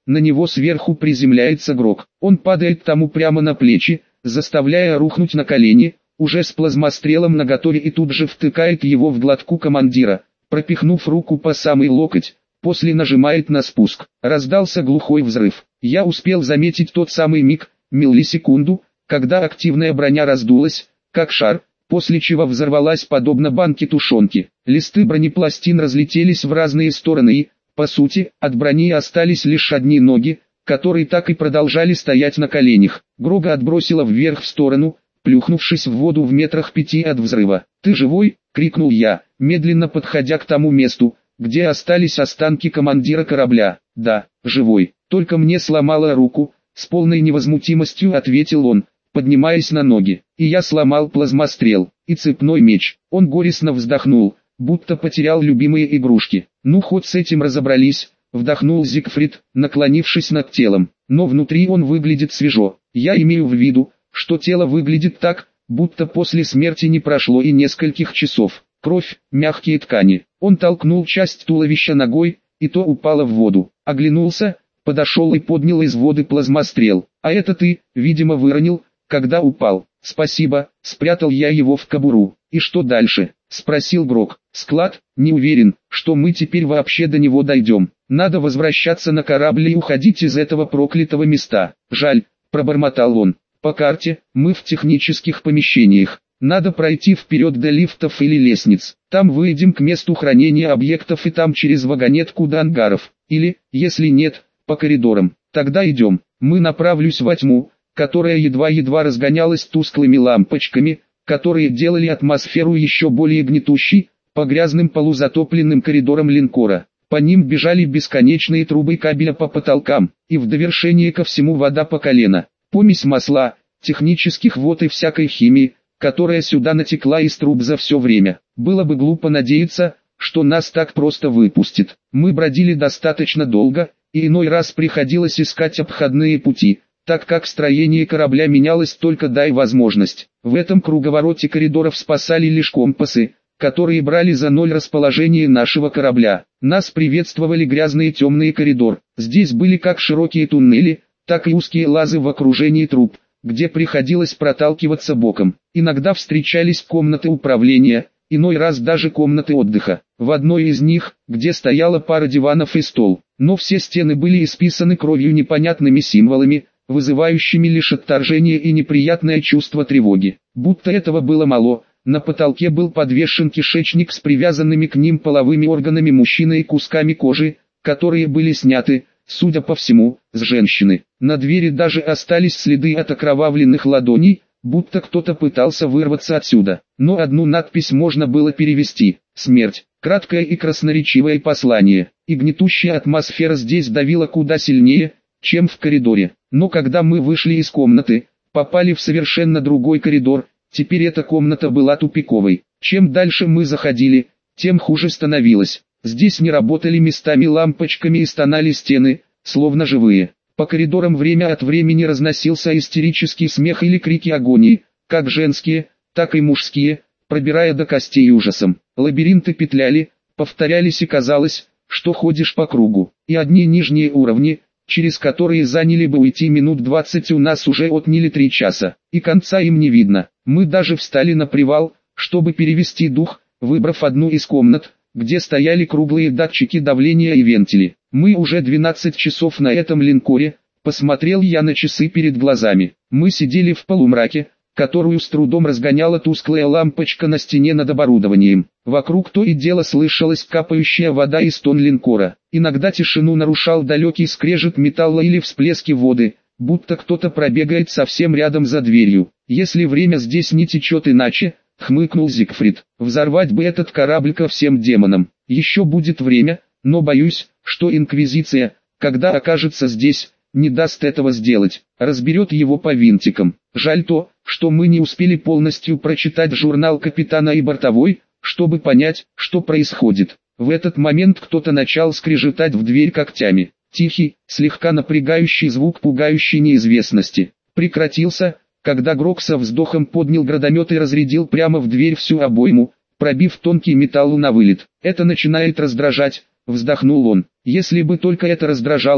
на него сверху приземляется Грок. Он падает тому прямо на плечи, заставляя рухнуть на колени, уже с плазмострелом наготове, и тут же втыкает его в глотку командира, пропихнув руку по самый локоть, после нажимает на спуск. Раздался глухой взрыв. Я успел заметить тот самый миг, миллисекунду, когда активная броня раздулась, как шар, после чего взорвалась подобно банке тушенки. Листы бронепластин разлетелись в разные стороны и, по сути, от брони остались лишь одни ноги, которые так и продолжали стоять на коленях. Грога отбросило вверх в сторону, плюхнувшись в воду в метрах 5 от взрыва. «Ты живой?» — крикнул я, медленно подходя к тому месту, где остались останки командира корабля. «Да, живой, только мне сломало руку», — с полной невозмутимостью ответил он, поднимаясь на ноги. «И я сломал плазмострел, и цепной меч». Он горестно вздохнул, будто потерял любимые игрушки. «Ну хоть с этим разобрались», — вдохнул Зигфрид, наклонившись над телом. «Но внутри он выглядит свежо. Я имею в виду, что тело выглядит так, будто после смерти не прошло и нескольких часов. Кровь, мягкие ткани». Он толкнул часть туловища ногой, и то упало в воду. Оглянулся, подошел и поднял из воды плазмострел. «А это ты, видимо, выронил, когда упал». «Спасибо», — спрятал я его в кобуру. «И что дальше?» — спросил Грок. «Склад, не уверен, что мы теперь вообще до него дойдем. Надо возвращаться на корабль и уходить из этого проклятого места». «Жаль», — пробормотал он. «По карте, мы в технических помещениях. Надо пройти вперед до лифтов или лестниц. Там выйдем к месту хранения объектов и там через вагонетку до ангаров. Или, если нет, по коридорам. Тогда идем». Мы направились во тьму, которая едва-едва разгонялась тусклыми лампочками, которые делали атмосферу еще более гнетущей, по грязным полузатопленным коридорам линкора. По ним бежали бесконечные трубы кабеля по потолкам, и в довершение ко всему вода по колено. Помесь масла, технических вод и всякой химии, которая сюда натекла из труб за все время. Было бы глупо надеяться, что нас так просто выпустит. Мы бродили достаточно долго, и иной раз приходилось искать обходные пути, так как строение корабля менялось, только дай возможность. В этом круговороте коридоров спасали лишь компасы, которые брали за ноль расположение нашего корабля. Нас приветствовали грязные темные коридор. Здесь были как широкие туннели, так и узкие лазы в окружении труб, где приходилось проталкиваться боком. Иногда встречались комнаты управления, иной раз даже комнаты отдыха. В одной из них, где стояла пара диванов и стол, но все стены были исписаны кровью непонятными символами, вызывающими лишь отторжение и неприятное чувство тревоги. Будто этого было мало, на потолке был подвешен кишечник с привязанными к ним половыми органами мужчины и кусками кожи, которые были сняты, судя по всему, с женщины. На двери даже остались следы от окровавленных ладоней, будто кто-то пытался вырваться отсюда. Но одну надпись можно было перевести: «Смерть». Краткое и красноречивое послание. И гнетущая атмосфера здесь давила куда сильнее, чем в коридоре. Но когда мы вышли из комнаты, попали в совершенно другой коридор. Теперь эта комната была тупиковой. Чем дальше мы заходили, тем хуже становилось. Здесь не работали местами лампочками и стонали стены, словно живые. По коридорам время от времени разносился истерический смех или крики агонии, как женские, так и мужские, пробирая до костей ужасом. Лабиринты петляли, повторялись и казалось, что ходишь по кругу. И одни нижние уровни, через которые заняли бы уйти минут 20, у нас уже отняли 3 часа, и конца им не видно. Мы даже встали на привал, чтобы перевести дух, выбрав одну из комнат, где стояли круглые датчики давления и вентили. Мы уже 12 часов на этом линкоре, посмотрел я на часы перед глазами. Мы сидели в полумраке, которую с трудом разгоняла тусклая лампочка на стене над оборудованием. Вокруг то и дело слышалась капающая вода и стон линкора. Иногда тишину нарушал далекий скрежет металла или всплески воды, будто кто-то пробегает совсем рядом за дверью. «Если время здесь не течет иначе», — хмыкнул Зигфрид, — «взорвать бы этот корабль ко всем демонам. Еще будет время, но боюсь, что Инквизиция, когда окажется здесь, не даст этого сделать, разберет его по винтикам. Жаль то, что мы не успели полностью прочитать журнал капитана и бортовой, чтобы понять, что происходит». В этот момент кто-то начал скрежетать в дверь когтями. Тихий, слегка напрягающий звук пугающей неизвестности прекратился, когда Грок со вздохом поднял гранатомет и разрядил прямо в дверь всю обойму, пробив тонкий металл на вылет. «Это начинает раздражать», — вздохнул он. «Если бы только это раздражало,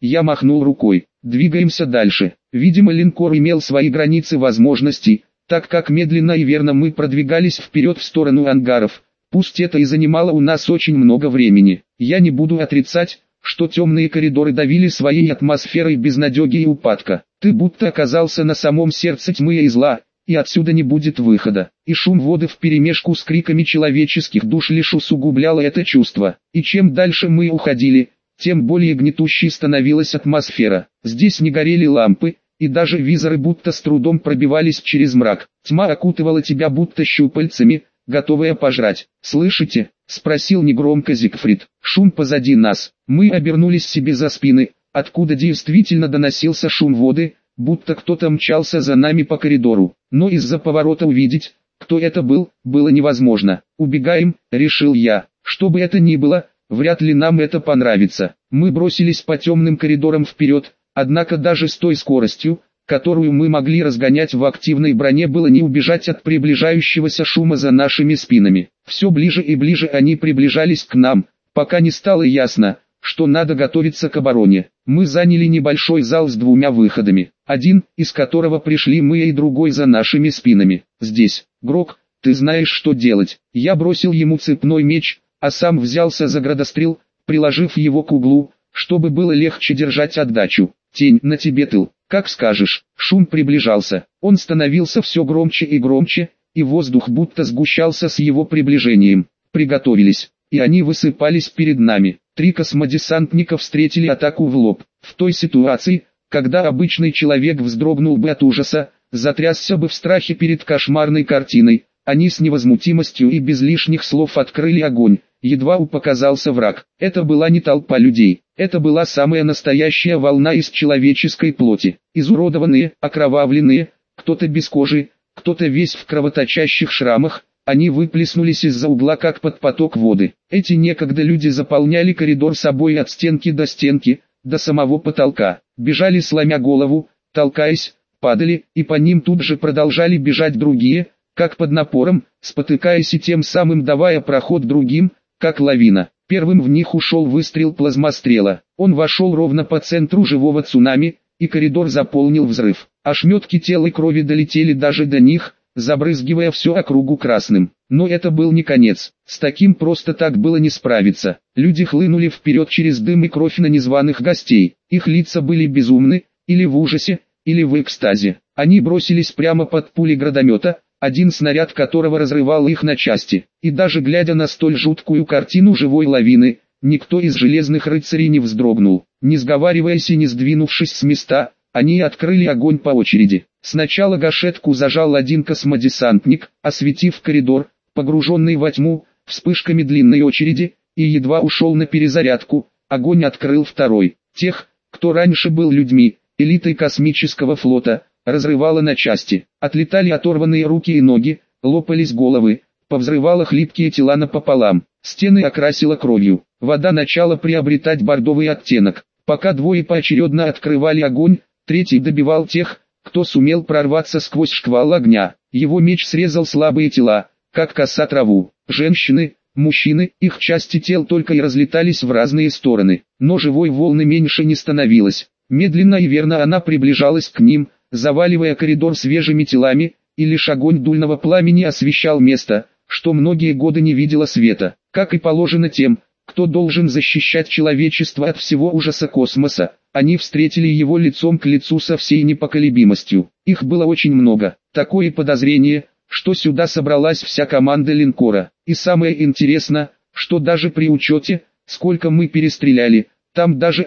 Я махнул рукой. Двигаемся дальше. Видимо, линкор имел свои границы возможностей, так как медленно и верно мы продвигались вперед в сторону ангаров. Пусть это и занимало у нас очень много времени. Я не буду отрицать, что темные коридоры давили своей атмосферой безнадеги и упадка. Ты будто оказался на самом сердце тьмы и зла, и отсюда не будет выхода. И шум воды вперемешку с криками человеческих душ лишь усугубляло это чувство. И чем дальше мы уходили, тем более гнетущей становилась атмосфера. Здесь не горели лампы, и даже визоры будто с трудом пробивались через мрак. Тьма окутывала тебя будто щупальцами, готовая пожрать. «Слышите?» — спросил негромко Зигфрид. Шум позади нас. Мы обернулись себе за спины, откуда действительно доносился шум воды, будто кто-то мчался за нами по коридору. Но из-за поворота увидеть, кто это был, было невозможно. «Убегаем», — решил я. Что бы это ни было, вряд ли нам это понравится. Мы бросились по темным коридорам вперед, однако даже с той скоростью, которую мы могли разгонять в активной броне, было не убежать от приближающегося шума за нашими спинами. Все ближе и ближе они приближались к нам, пока не стало ясно, что надо готовиться к обороне. Мы заняли небольшой зал с двумя выходами, один из которого пришли мы и другой за нашими спинами. Здесь, Грок, ты знаешь, что делать. Я бросил ему цепной меч, а сам взялся за градострел, приложив его к углу, чтобы было легче держать отдачу. Тень, на тебе тыл. Как скажешь. Шум приближался. Он становился все громче и громче, и воздух будто сгущался с его приближением. Приготовились, и они высыпались перед нами. 3 космодесантника встретили атаку в лоб. В той ситуации, когда обычный человек вздрогнул бы от ужаса, затрясся бы в страхе перед кошмарной картиной, они с невозмутимостью и без лишних слов открыли огонь. Едва показался враг. Это была не толпа людей. Это была самая настоящая волна из человеческой плоти. Изуродованные, окровавленные, кто-то без кожи, кто-то весь в кровоточащих шрамах, они выплеснулись из-за угла как под поток воды. Эти некогда люди заполняли коридор собой от стенки до стенки, до самого потолка. Бежали сломя голову, толкаясь, падали, и по ним тут же продолжали бежать другие, как под напором, спотыкаясь и тем самым давая проход другим, как лавина. Первым в них ушел выстрел плазмострела. Он вошел ровно по центру живого цунами, и коридор заполнил взрыв. Ошметки тел и крови долетели даже до них, забрызгивая всю округу красным. Но это был не конец. С таким просто так было не справиться. Люди хлынули вперед через дым и кровь на незваных гостей. Их лица были безумны, или в ужасе, или в экстазе. Они бросились прямо под пули градомета, один снаряд которого разрывал их на части. И даже глядя на столь жуткую картину живой лавины, никто из железных рыцарей не вздрогнул. Не сговариваясь и не сдвинувшись с места, они открыли огонь по очереди. Сначала гашетку зажал один космодесантник, осветив коридор, погруженный во тьму, вспышками длинной очереди, и едва ушел на перезарядку, огонь открыл второй. Тех, кто раньше был людьми, элитой космического флота, разрывало на части. Отлетали оторванные руки и ноги, лопались головы, повзрывало хлипкие тела напополам. Стены окрасило кровью. Вода начала приобретать бордовый оттенок. Пока двое поочередно открывали огонь, третий добивал тех, кто сумел прорваться сквозь шквал огня. Его меч срезал слабые тела, как коса траву. Женщины, мужчины, их части тел только и разлетались в разные стороны. Но живой волны меньше не становилось. Медленно и верно она приближалась к ним, заваливая коридор свежими телами, и лишь огонь дульного пламени освещал место, что многие годы не видело света. Как и положено тем, кто должен защищать человечество от всего ужаса космоса, они встретили его лицом к лицу со всей непоколебимостью. Их было очень много. Такое подозрение, что сюда собралась вся команда линкора. И самое интересное, что даже при учете, сколько мы перестреляли, там даже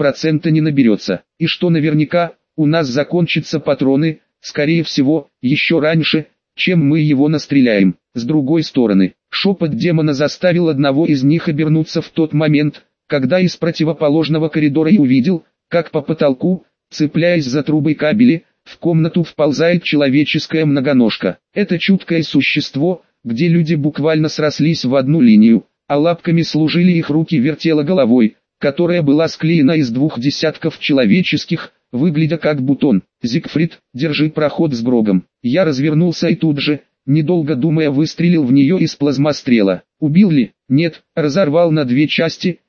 1% не наберется. И что наверняка, у нас закончатся патроны, скорее всего, еще раньше, чем мы его настреляем. С другой стороны, шепот демона заставил одного из них обернуться в тот момент, когда из противоположного коридора и увидел, как по потолку, цепляясь за трубы кабели, в комнату вползает человеческая многоножка. Это чуткое существо, где люди буквально срослись в одну линию, а лапками служили их руки, вертела головой, которая была склеена из 2 десятков человеческих, выглядя как бутон. «Зигфрид, держи проход с Грогом». Я развернулся и тут же, недолго думая, выстрелил в нее из плазмострела. Убил ли? Нет, разорвал на 2 части,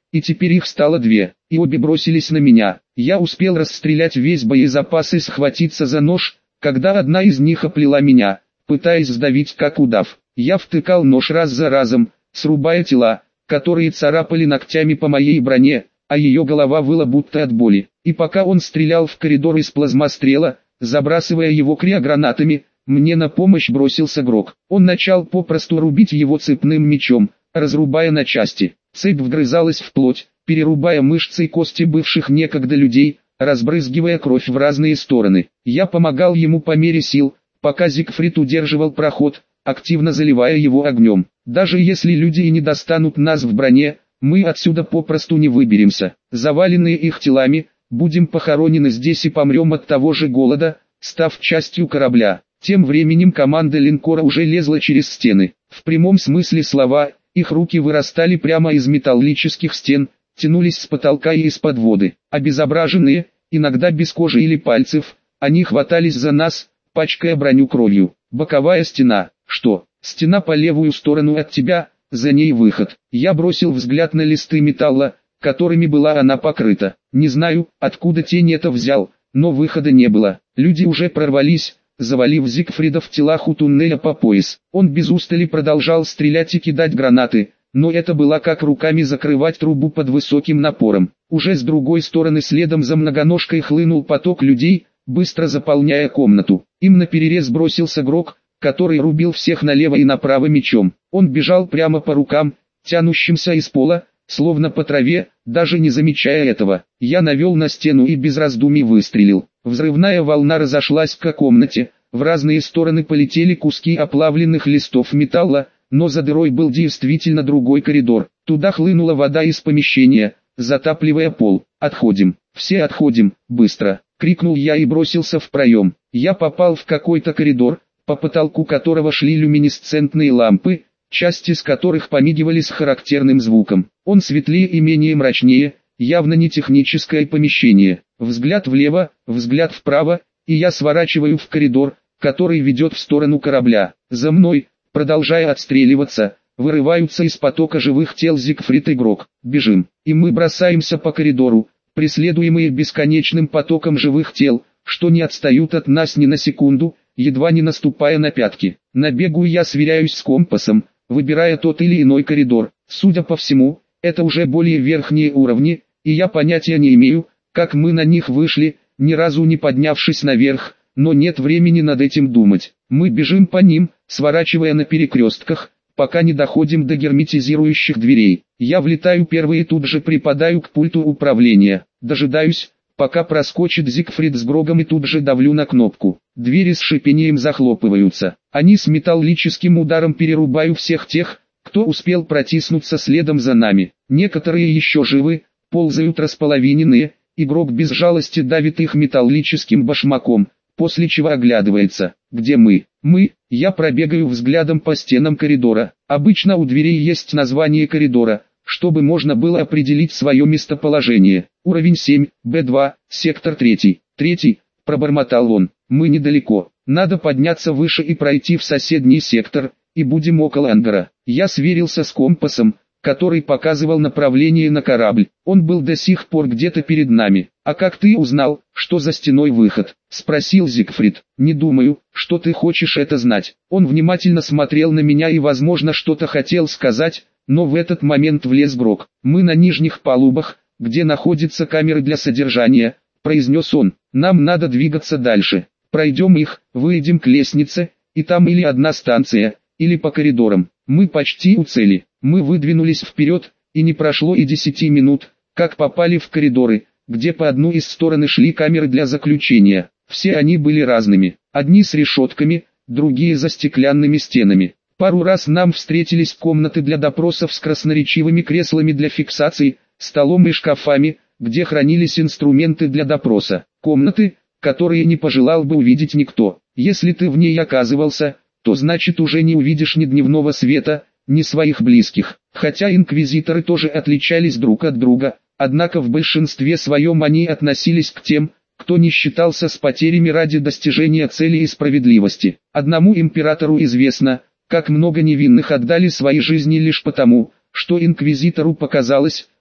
и теперь их стало две, и обе бросились на меня. Я успел расстрелять весь боезапас и схватиться за нож, когда одна из них оплела меня, пытаясь сдавить как удав. Я втыкал нож раз за разом, срубая тела, которые царапали ногтями по моей броне, а ее голова выла будто от боли. И пока он стрелял в коридор из плазмострела, забрасывая его криогранатами, мне на помощь бросился Грок. Он начал попросту рубить его цепным мечом, разрубая на части. Цепь вгрызалась в плоть, перерубая мышцы и кости бывших некогда людей, разбрызгивая кровь в разные стороны. Я помогал ему по мере сил, пока Зигфрид удерживал проход, активно заливая его огнем. Даже если люди и не достанут нас в броне, мы отсюда попросту не выберемся. Заваленные их телами, будем похоронены здесь и помрем от того же голода, став частью корабля. Тем временем команда линкора уже лезла через стены. В прямом смысле слова, их руки вырастали прямо из металлических стен, тянулись с потолка и из-под воды. Обезображенные, иногда без кожи или пальцев, они хватались за нас, пачкая броню кровью. Боковая стена. Что? Стена по левую сторону от тебя, за ней выход. Я бросил взгляд на листы металла, которыми была она покрыта. Не знаю, откуда тень это взял, но выхода не было. Люди уже прорвались, завалив Зигфрида в телах у туннеля по пояс. Он без устали продолжал стрелять и кидать гранаты, но это было как руками закрывать трубу под высоким напором. Уже с другой стороны следом за многоножкой хлынул поток людей, быстро заполняя комнату. Им наперерез бросился Грок, который рубил всех налево и направо мечом. Он бежал прямо по рукам, тянущимся из пола, словно по траве, даже не замечая этого. Я навел на стену и без раздумий выстрелил. Взрывная волна разошлась по комнате, в разные стороны полетели куски оплавленных листов металла, но за дырой был действительно другой коридор. Туда хлынула вода из помещения, затапливая пол. «Отходим, все отходим, быстро!» — крикнул я и бросился в проем. Я попал в какой-то коридор, по потолку которого шли люминесцентные лампы, части из которых помигивали с характерным звуком. Он светлее и менее мрачнее, явно не техническое помещение. Взгляд влево, взгляд вправо, и я сворачиваю в коридор, который ведет в сторону корабля. За мной, продолжая отстреливаться, вырываются из потока живых тел Зигфрид и Грок. Бежим, и мы бросаемся по коридору, преследуемые бесконечным потоком живых тел, что не отстают от нас ни на секунду, едва не наступая на пятки. На бегу я сверяюсь с компасом, выбирая тот или иной коридор. Судя по всему, это уже более верхние уровни, и я понятия не имею, как мы на них вышли, ни разу не поднявшись наверх, но нет времени над этим думать. Мы бежим по ним, сворачивая на перекрестках, пока не доходим до герметизирующих дверей. Я влетаю первый и тут же припадаю к пульту управления. Дожидаюсь, пока проскочит Зигфрид с Грогом, и тут же давлю на кнопку. Двери с шипением захлопываются. Они с металлическим ударом перерубают всех тех, кто успел протиснуться следом за нами. Некоторые еще живы, ползают располовиненные, и Грог без жалости давит их металлическим башмаком, после чего оглядывается. Где мы? Я пробегаю взглядом по стенам коридора. Обычно у дверей есть название коридора, чтобы можно было определить свое местоположение. Уровень 7, Б2, сектор 3. Третий, пробормотал он. Мы недалеко. Надо подняться выше и пройти в соседний сектор, и будем около ангара. Я сверился с компасом, который показывал направление на корабль. Он был до сих пор где-то перед нами. «А как ты узнал, что за стеной выход?» — спросил Зигфрид. «Не думаю, что ты хочешь это знать». Он внимательно смотрел на меня и, возможно, что-то хотел сказать, но в этот момент влез Грок. «Мы на нижних палубах, где находятся камеры для содержания», — произнес он. «Нам надо двигаться дальше. Пройдем их, выйдем к лестнице, и там или одна станция, или по коридорам. Мы почти у цели». Мы выдвинулись вперед, и не прошло и 10 минут, как попали в коридоры, где по одну из сторон шли камеры для заключения. Все они были разными, одни с решетками, другие за стеклянными стенами. Пару раз нам встретились комнаты для допросов с красноречивыми креслами для фиксации, столом и шкафами, где хранились инструменты для допроса. Комнаты, которые не пожелал бы увидеть никто. Если ты в ней оказывался, то значит уже не увидишь ни дневного света, ни своих близких. Хотя инквизиторы тоже отличались друг от друга, однако в большинстве своем они относились к тем, кто не считался с потерями ради достижения цели и справедливости. Одному императору известно, как много невинных отдали свои жизни лишь потому, что инквизитору показалось,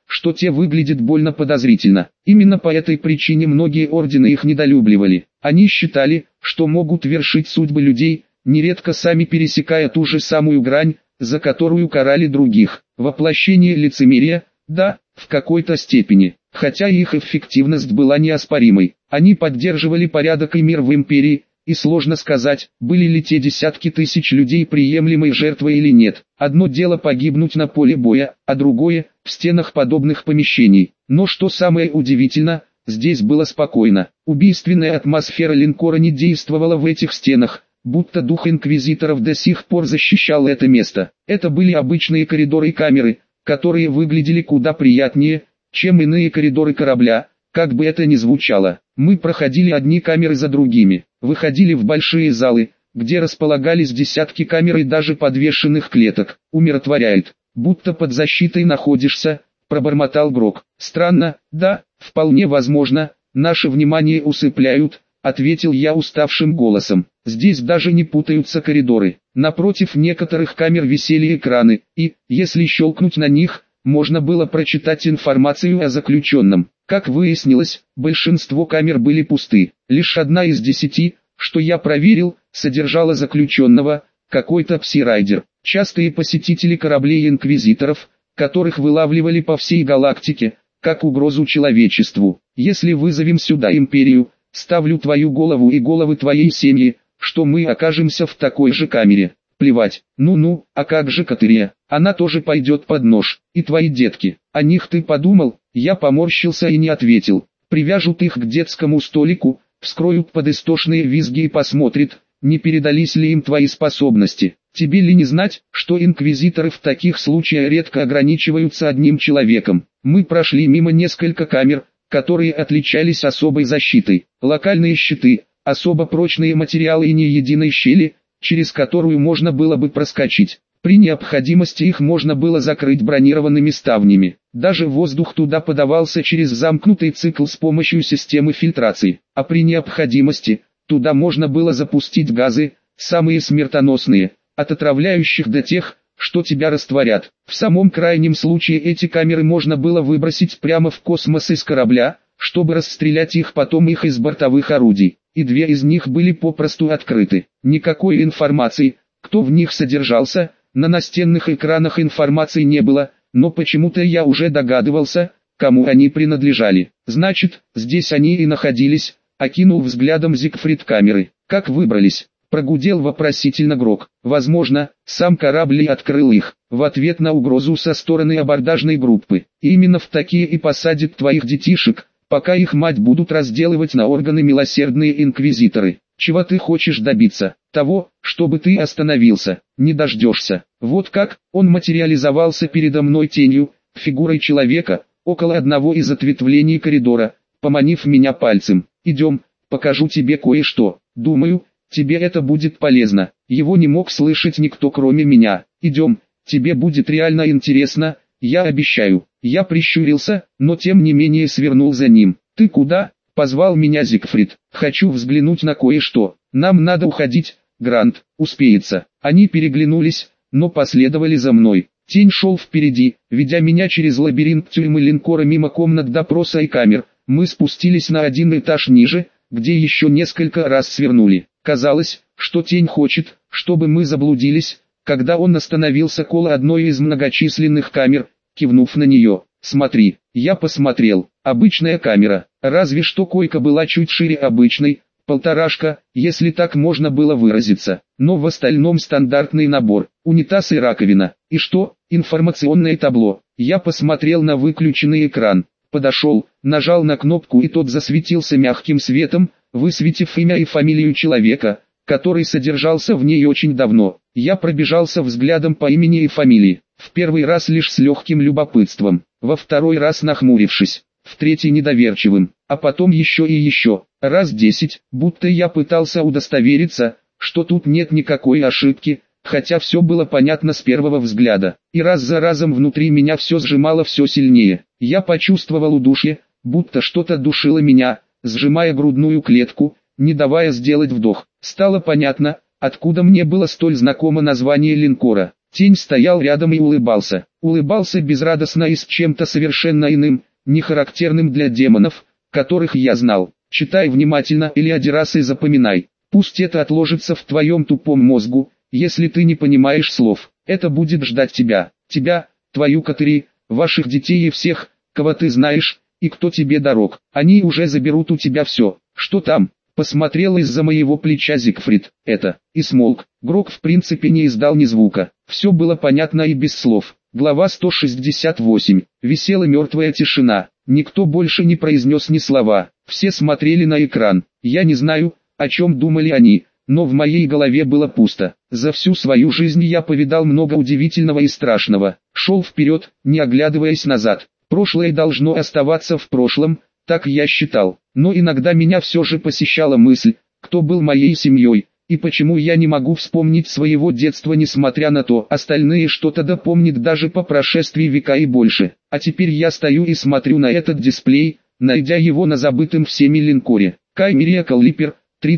что те выглядят больно подозрительно. Именно по этой причине многие ордены их недолюбливали. Они считали, что могут вершить судьбы людей, нередко сами пересекая ту же самую грань, за которую карали других. Воплощение лицемерия, да, в какой-то степени, хотя их эффективность была неоспоримой. Они поддерживали порядок и мир в империи, и сложно сказать, были ли те десятки тысяч людей приемлемой жертвой или нет. Одно дело погибнуть на поле боя, а другое – в стенах подобных помещений. Но что самое удивительно, здесь было спокойно. Убийственная атмосфера линкора не действовала в этих стенах, будто дух инквизиторов до сих пор защищал это место. Это были обычные коридоры и камеры, которые выглядели куда приятнее, чем иные коридоры корабля, как бы это ни звучало. Мы проходили одни камеры за другими, выходили в большие залы, где располагались десятки камер и даже подвешенных клеток. Умиротворяет, будто под защитой находишься, пробормотал Грок. Странно, да, вполне возможно, наше внимание усыпляют, ответил я уставшим голосом. Здесь даже не путаются коридоры. Напротив некоторых камер висели экраны, и, если щелкнуть на них, можно было прочитать информацию о заключенном. Как выяснилось, большинство камер были пусты. Лишь одна из 10, что я проверил, содержала заключенного, какой-то пси-райдер. Частые посетители кораблей инквизиторов, которых вылавливали по всей галактике, как угрозу человечеству. Если вызовем сюда империю, ставлю твою голову и головы твоей семьи, что мы окажемся в такой же камере. Плевать, ну-ну, а как же Катерия? Она тоже пойдет под нож. И твои детки, о них ты подумал? Я поморщился и не ответил. Привяжут их к детскому столику, вскроют под истошные визги и посмотрят, не передались ли им твои способности. Тебе ли не знать, что инквизиторы в таких случаях редко ограничиваются одним человеком? Мы прошли мимо несколько камер, которые отличались особой защитой. Локальные щиты, особо прочные материалы и ни единой щели, через которую можно было бы проскочить. При необходимости их можно было закрыть бронированными ставнями. Даже воздух туда подавался через замкнутый цикл с помощью системы фильтрации. А при необходимости, туда можно было запустить газы, самые смертоносные, от отравляющих до тех, что тебя растворят. В самом крайнем случае эти камеры можно было выбросить прямо в космос из корабля, чтобы расстрелять их потом из бортовых орудий. И две из них были попросту открыты. Никакой информации, кто в них содержался, на настенных экранах информации не было, но почему-то я уже догадывался, кому они принадлежали. Значит, здесь они и находились, окинул взглядом Зигфрид камеры. Как выбрались? Прогудел вопросительно Грок. Возможно, сам корабль и открыл их, в ответ на угрозу со стороны абордажной группы. И именно в такие и посадят твоих детишек, пока их мать будут разделывать на органы милосердные инквизиторы. Чего ты хочешь добиться? Того, чтобы ты остановился. Не дождешься. Вот как, он материализовался передо мной тенью, фигурой человека, около одного из ответвлений коридора, поманив меня пальцем. Идем, покажу тебе кое-что. Думаю, тебе это будет полезно. Его не мог слышать никто кроме меня. Идем, тебе будет реально интересно, я обещаю. Я прищурился, но тем не менее свернул за ним. Ты куда? Позвал меня Зигфрид. Хочу взглянуть на кое-что. Нам надо уходить, Грант. Успеется. Они переглянулись, но последовали за мной. Тень шел впереди, ведя меня через лабиринт тюрьмы линкора мимо комнат допроса и камер. Мы спустились на один этаж ниже, где еще несколько раз свернули. Казалось, что тень хочет, чтобы мы заблудились, когда он остановился около одной из многочисленных камер, кивнув на нее. «Смотри». Я посмотрел. Обычная камера, разве что койка была чуть шире обычной, полторашка, если так можно было выразиться. Но в остальном стандартный набор, унитаз и раковина. И что? Информационное табло. Я посмотрел на выключенный экран. Подошел, нажал на кнопку и тот засветился мягким светом, высветив имя и фамилию человека, который содержался в ней очень давно. Я пробежался взглядом по имени и фамилии. В первый раз лишь с легким любопытством, во второй раз нахмурившись, в третий недоверчивым, а потом еще и еще, раз 10, будто я пытался удостовериться, что тут нет никакой ошибки, хотя все было понятно с первого взгляда. И раз за разом внутри меня все сжимало все сильнее. Я почувствовал удушье, будто что-то душило меня, сжимая грудную клетку, не давая сделать вдох. Стало понятно, откуда мне было столь знакомо название линкора. Тень стоял рядом и улыбался. Улыбался безрадостно и с чем-то совершенно иным, не характерным для демонов, которых я знал. Читай внимательно или один раз и запоминай. Пусть это отложится в твоем тупом мозгу, если ты не понимаешь слов. Это будет ждать тебя, твою Катери, ваших детей и всех, кого ты знаешь, и кто тебе дорог. Они уже заберут у тебя все, что там. Посмотрел из-за моего плеча Зигфрид. И смолк. Грок в принципе не издал ни звука. Все было понятно и без слов. Глава 168. Висела мертвая тишина. Никто больше не произнес ни слова. Все смотрели на экран. Я не знаю, о чем думали они, но в моей голове было пусто. За всю свою жизнь я повидал много удивительного и страшного. Шел вперед, не оглядываясь назад. Прошлое должно оставаться в прошлом, так я считал. Но иногда меня все же посещала мысль, кто был моей семьей, и почему я не могу вспомнить своего детства, несмотря на то, остальные что-то допомнят даже по прошествии века и больше. А теперь я стою и смотрю на этот дисплей, найдя его на забытом всеми линкоре. Каймерия Каллипер,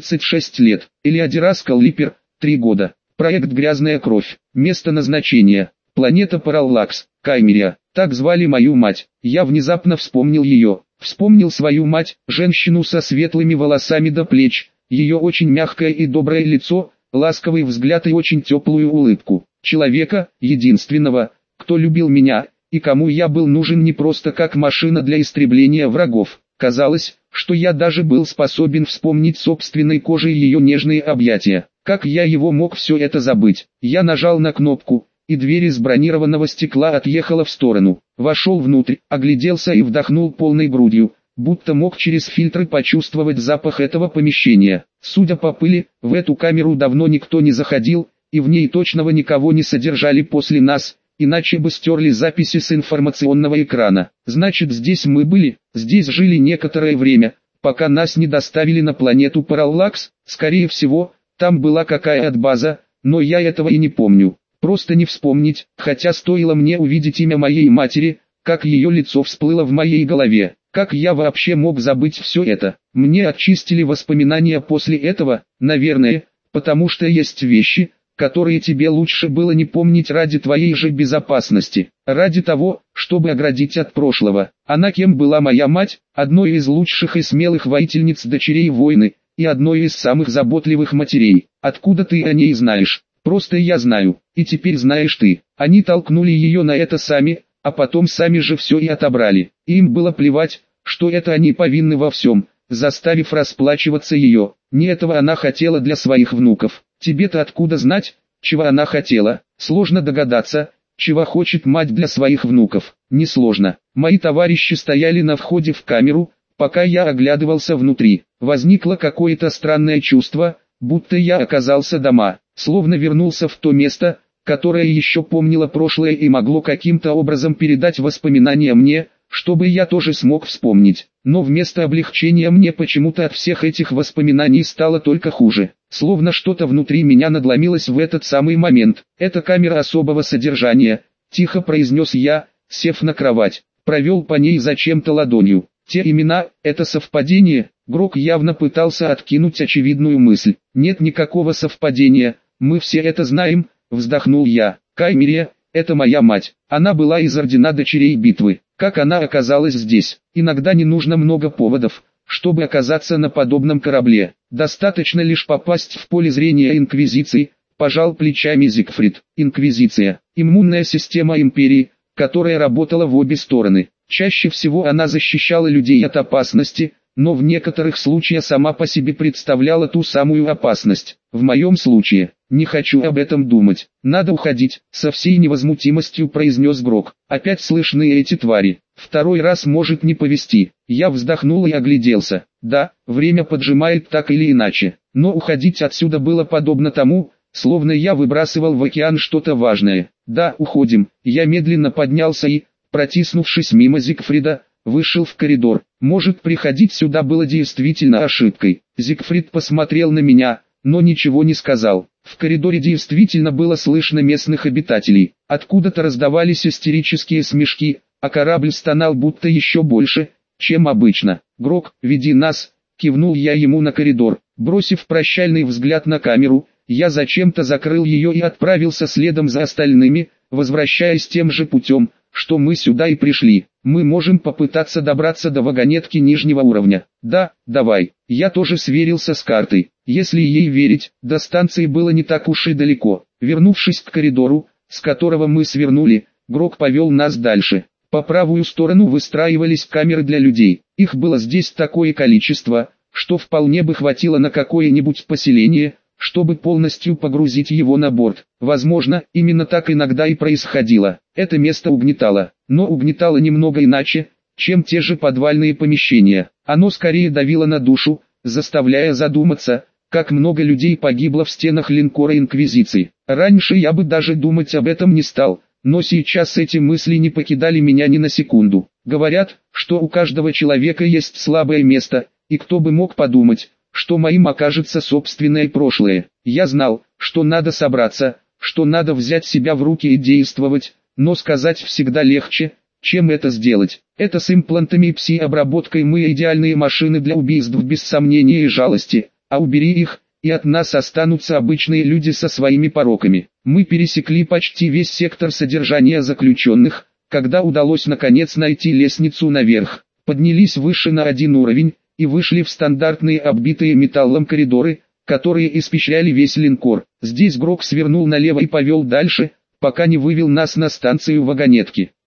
36 лет. Элиадирас Каллипер, 3 года. Проект «Грязная кровь». Место назначения. Планета Параллакс. Каймерия. Так звали мою мать. Я внезапно вспомнил ее. Вспомнил свою мать, женщину со светлыми волосами до плеч, ее очень мягкое и доброе лицо, ласковый взгляд и очень теплую улыбку. Человека, единственного, кто любил меня, и кому я был нужен не просто как машина для истребления врагов. Казалось, что я даже был способен вспомнить собственной кожей ее нежные объятия. Как я его мог все это забыть? Я нажал на кнопку, и дверь из бронированного стекла отъехала в сторону. Вошел внутрь, огляделся и вдохнул полной грудью, будто мог через фильтры почувствовать запах этого помещения. Судя по пыли, в эту камеру давно никто не заходил, и в ней точного никого не содержали после нас, иначе бы стерли записи с информационного экрана. Значит, здесь мы были, здесь жили некоторое время, пока нас не доставили на планету Параллакс. Скорее всего, там была какая-то база, но я этого и не помню. Просто не вспомнить, хотя стоило мне увидеть имя моей матери, как ее лицо всплыло в моей голове. Как я вообще мог забыть все это? Мне очистили воспоминания после этого, наверное, потому что есть вещи, которые тебе лучше было не помнить ради твоей же безопасности, ради того, чтобы оградить от прошлого. Она кем была моя мать? Одной из лучших и смелых воительниц дочерей войны, и одной из самых заботливых матерей. Откуда ты о ней знаешь? Просто я знаю, и теперь знаешь ты. Они толкнули ее на это сами, а потом сами же все и отобрали. Им было плевать, что это они повинны во всем, заставив расплачиваться ее. Не этого она хотела для своих внуков. Тебе-то откуда знать, чего она хотела? Сложно догадаться, чего хочет мать для своих внуков. Несложно. Мои товарищи стояли на входе в камеру, пока я оглядывался внутри. Возникло какое-то странное чувство, будто я оказался дома, словно вернулся в то место, которое еще помнило прошлое и могло каким-то образом передать воспоминания мне, чтобы я тоже смог вспомнить. Но вместо облегчения мне почему-то от всех этих воспоминаний стало только хуже. Словно что-то внутри меня надломилось в этот самый момент. «Это камера особого содержания», — тихо произнес я, сев на кровать. Провел по ней зачем-то ладонью. Те имена — это совпадение? Грок явно пытался откинуть очевидную мысль. Нет никакого совпадения, мы все это знаем, вздохнул я. Каймерия — это моя мать. Она была из ордена дочерей битвы. Как она оказалась здесь? Иногда не нужно много поводов, чтобы оказаться на подобном корабле. Достаточно лишь попасть в поле зрения Инквизиции, пожал плечами Зигфрид. Инквизиция — иммунная система империи, которая работала в обе стороны. Чаще всего она защищала людей от опасности, но в некоторых случаях сама по себе представляла ту самую опасность. В моем случае, не хочу об этом думать. Надо уходить, со всей невозмутимостью произнес Грок. Опять слышны эти твари. Второй раз может не повезти. Я вздохнул и огляделся. Да, время поджимает так или иначе. Но уходить отсюда было подобно тому, словно я выбрасывал в океан что-то важное. Да, уходим. Я медленно поднялся и, протиснувшись мимо Зигфрида, вышел в коридор. Может, приходить сюда было действительно ошибкой. Зигфрид посмотрел на меня, но ничего не сказал. В коридоре действительно было слышно местных обитателей. Откуда-то раздавались истерические смешки, а корабль стонал будто еще больше, чем обычно. «Грок, веди нас», — кивнул я ему на коридор. Бросив прощальный взгляд на камеру, Я зачем-то закрыл ее и отправился следом за остальными, возвращаясь тем же путем, что мы сюда и пришли. Мы можем попытаться добраться до вагонетки нижнего уровня. Да, давай. Я тоже сверился с картой. Если ей верить, до станции было не так уж и далеко. Вернувшись к коридору, с которого мы свернули, Грок повел нас дальше. По правую сторону выстраивались камеры для людей. Их было здесь такое количество, что вполне бы хватило на какое-нибудь поселение, чтобы полностью погрузить его на борт. Возможно, именно так иногда и происходило. Это место угнетало, но угнетало немного иначе, чем те же подвальные помещения. Оно скорее давило на душу, заставляя задуматься, как много людей погибло в стенах линкора Инквизиции. Раньше я бы даже думать об этом не стал, но сейчас эти мысли не покидали меня ни на секунду. Говорят, что у каждого человека есть слабое место, и кто бы мог подумать, что моим окажется собственное прошлое. Я знал, что надо собраться, что надо взять себя в руки и действовать, но сказать всегда легче, чем это сделать. Это с имплантами и пси-обработкой мы идеальные машины для убийств без сомнения и жалости, а убери их, и от нас останутся обычные люди со своими пороками. Мы пересекли почти весь сектор содержания заключенных, когда удалось наконец найти лестницу наверх, поднялись выше на один уровень, и вышли в стандартные оббитые металлом коридоры, которые испещряли весь линкор. Здесь Грок свернул налево и повел дальше, пока не вывел нас на станцию вагонетки.